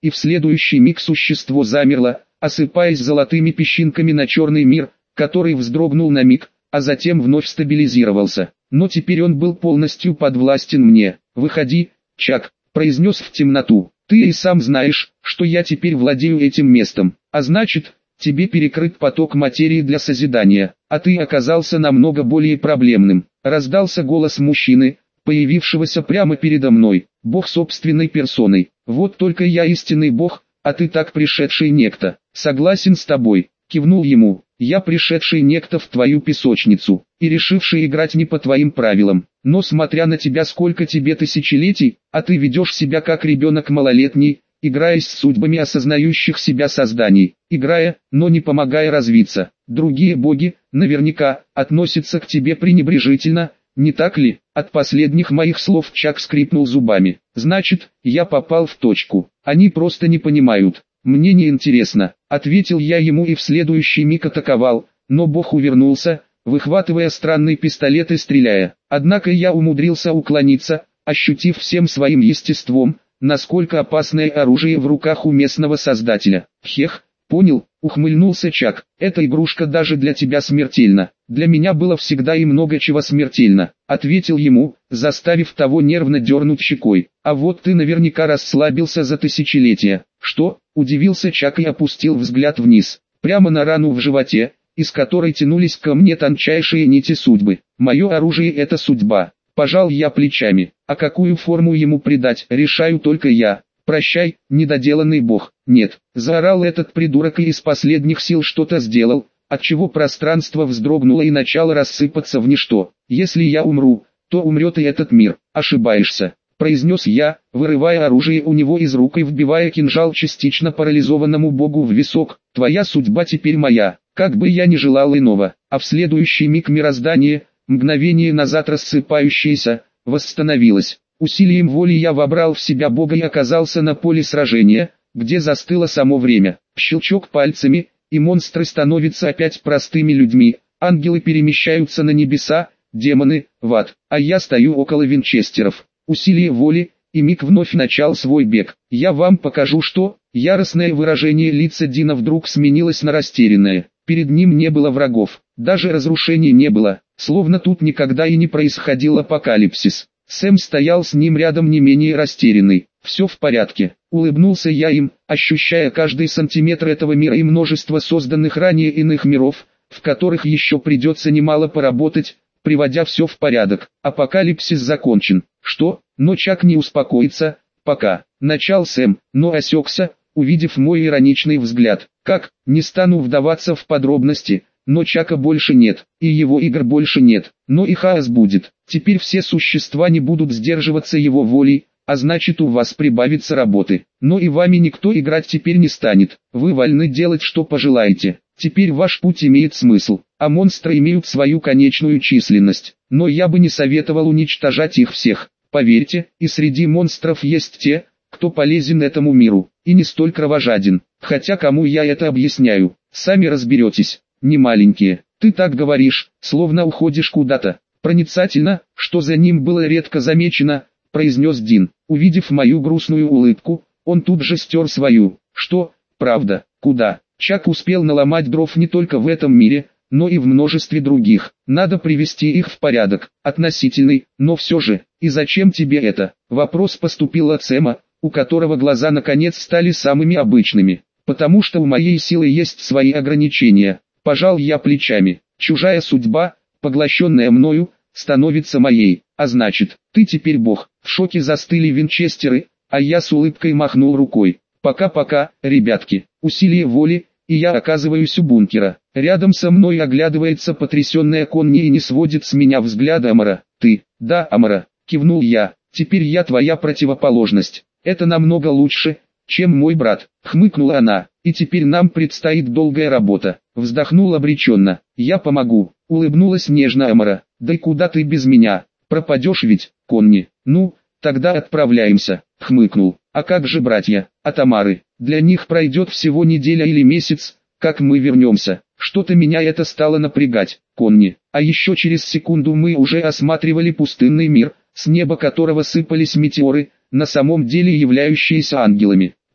и в следующий миг существо замерло, осыпаясь золотыми песчинками на черный мир, который вздрогнул на миг, а затем вновь стабилизировался. Но теперь он был полностью подвластен мне. «Выходи, Чак», — произнес в темноту. «Ты и сам знаешь, что я теперь владею этим местом, а значит, тебе перекрыт поток материи для созидания, а ты оказался намного более проблемным». Раздался голос мужчины, появившегося прямо передо мной, Бог собственной персоной. «Вот только я истинный Бог, а ты так пришедший некто». «Согласен с тобой», — кивнул ему. «Я пришедший некто в твою песочницу, и решивший играть не по твоим правилам. Но смотря на тебя, сколько тебе тысячелетий, а ты ведешь себя как ребенок малолетний, играясь с судьбами осознающих себя созданий, играя, но не помогая развиться. Другие боги, наверняка, относятся к тебе пренебрежительно, не так ли?» От последних моих слов Чак скрипнул зубами. «Значит, я попал в точку. Они просто не понимают. Мне не интересно», — ответил я ему и в следующий миг атаковал, но Бог увернулся, выхватывая странный пистолет и стреляя. Однако я умудрился уклониться, ощутив всем своим естеством, насколько опасное оружие в руках у местного создателя. «Хех, понял», — ухмыльнулся Чак, — «эта игрушка даже для тебя смертельна». «Для меня было всегда и много чего смертельно», — ответил ему, заставив того нервно дернуть щекой. «А вот ты наверняка расслабился за тысячелетия». «Что?» — удивился Чак и опустил взгляд вниз, прямо на рану в животе, из которой тянулись ко мне тончайшие нити судьбы. «Мое оружие — это судьба». Пожал я плечами. «А какую форму ему придать, решаю только я. Прощай, недоделанный Бог». «Нет», — заорал этот придурок и из последних сил что-то сделал, отчего пространство вздрогнуло и начало рассыпаться в ничто. «Если я умру, то умрет и этот мир». «Ошибаешься», — произнес я, вырывая оружие у него из рук и вбивая кинжал частично парализованному богу в висок. «Твоя судьба теперь моя, как бы я ни желал иного». А в следующий миг мироздание, мгновение назад рассыпающееся, восстановилось. Усилием воли я вобрал в себя Бога и оказался на поле сражения, где застыло само время. Щелчок пальцами, и монстры становятся опять простыми людьми, ангелы перемещаются на небеса, демоны — в ад, а я стою около винчестеров. Усилие воли, и миг вновь начал свой бег. «Я вам покажу что...» Яростное выражение лица Дина вдруг сменилось на растерянное. Перед ним не было врагов, даже разрушений не было, словно тут никогда и не происходил апокалипсис. Сэм стоял с ним рядом не менее растерянный. «Все в порядке», — улыбнулся я им, ощущая каждый сантиметр этого мира и множество созданных ранее иных миров, в которых еще придется немало поработать, приводя все в порядок. Апокалипсис закончен. «Что?» Но Чак не успокоится, пока. Начал Сэм, но осекся, увидев мой ироничный взгляд. «Как?» Не стану вдаваться в подробности, но Чака больше нет, и его игр больше нет, но и хаос будет. Теперь все существа не будут сдерживаться его волей, а значит у вас прибавится работы. Но и вами никто играть теперь не станет, вы вольны делать что пожелаете. Теперь ваш путь имеет смысл, а монстры имеют свою конечную численность, но я бы не советовал уничтожать их всех. Поверьте, и среди монстров есть те, кто полезен этому миру, и не столь кровожаден. Хотя кому я это объясняю, сами разберетесь. Не маленькие, ты так говоришь, словно уходишь куда-то. Проницательно, что за ним было редко замечено, произнес Дин. Увидев мою грустную улыбку, он тут же стер свою. «Что? Правда? Куда?» Чак успел наломать дров не только в этом мире, но и в множестве других. Надо привести их в порядок. Относительный, но все же. «И зачем тебе это?» Вопрос поступил от Сэма, у которого глаза наконец стали самыми обычными. «Потому что у моей силы есть свои ограничения». Пожал я плечами. «Чужая судьба, поглощенная мною, становится моей, а значит, ты теперь Бог». В шоке застыли винчестеры, а я с улыбкой махнул рукой. «Пока-пока, ребятки». Усилие воли, и я оказываюсь у бункера. Рядом со мной оглядывается потрясенная Конни и не сводит с меня взгляда Амара. «Ты?» «Да, Амара», кивнул я. «Теперь я твоя противоположность. Это намного лучше, чем мой брат», хмыкнула она. «И теперь нам предстоит долгая работа». Вздохнул обреченно. «Я помогу», улыбнулась нежно Амара. «Да и куда ты без меня? Пропадешь ведь, Конни?» «Ну, тогда отправляемся», хмыкнул. «А как же братья, а Тамары? Для них пройдет всего неделя или месяц, как мы вернемся». Что-то меня это стало напрягать, Конни. А еще через секунду мы уже осматривали пустынный мир, с неба которого сыпались метеоры, на самом деле являющиеся ангелами.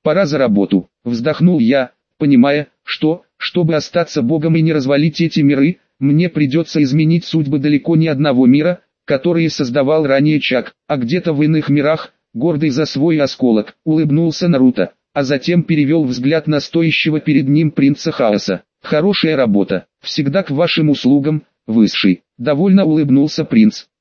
пора за работу. Вздохнул я, понимая, что, чтобы остаться богом и не развалить эти миры, мне придется изменить судьбы далеко не одного мира, которые создавал ранее Чак, а где-то в иных мирах, гордый за свой осколок, улыбнулся Наруто, а затем перевел взгляд на стоящего перед ним принца Хаоса. Хорошая работа, всегда к вашим услугам, Высший. Довольно улыбнулся принц.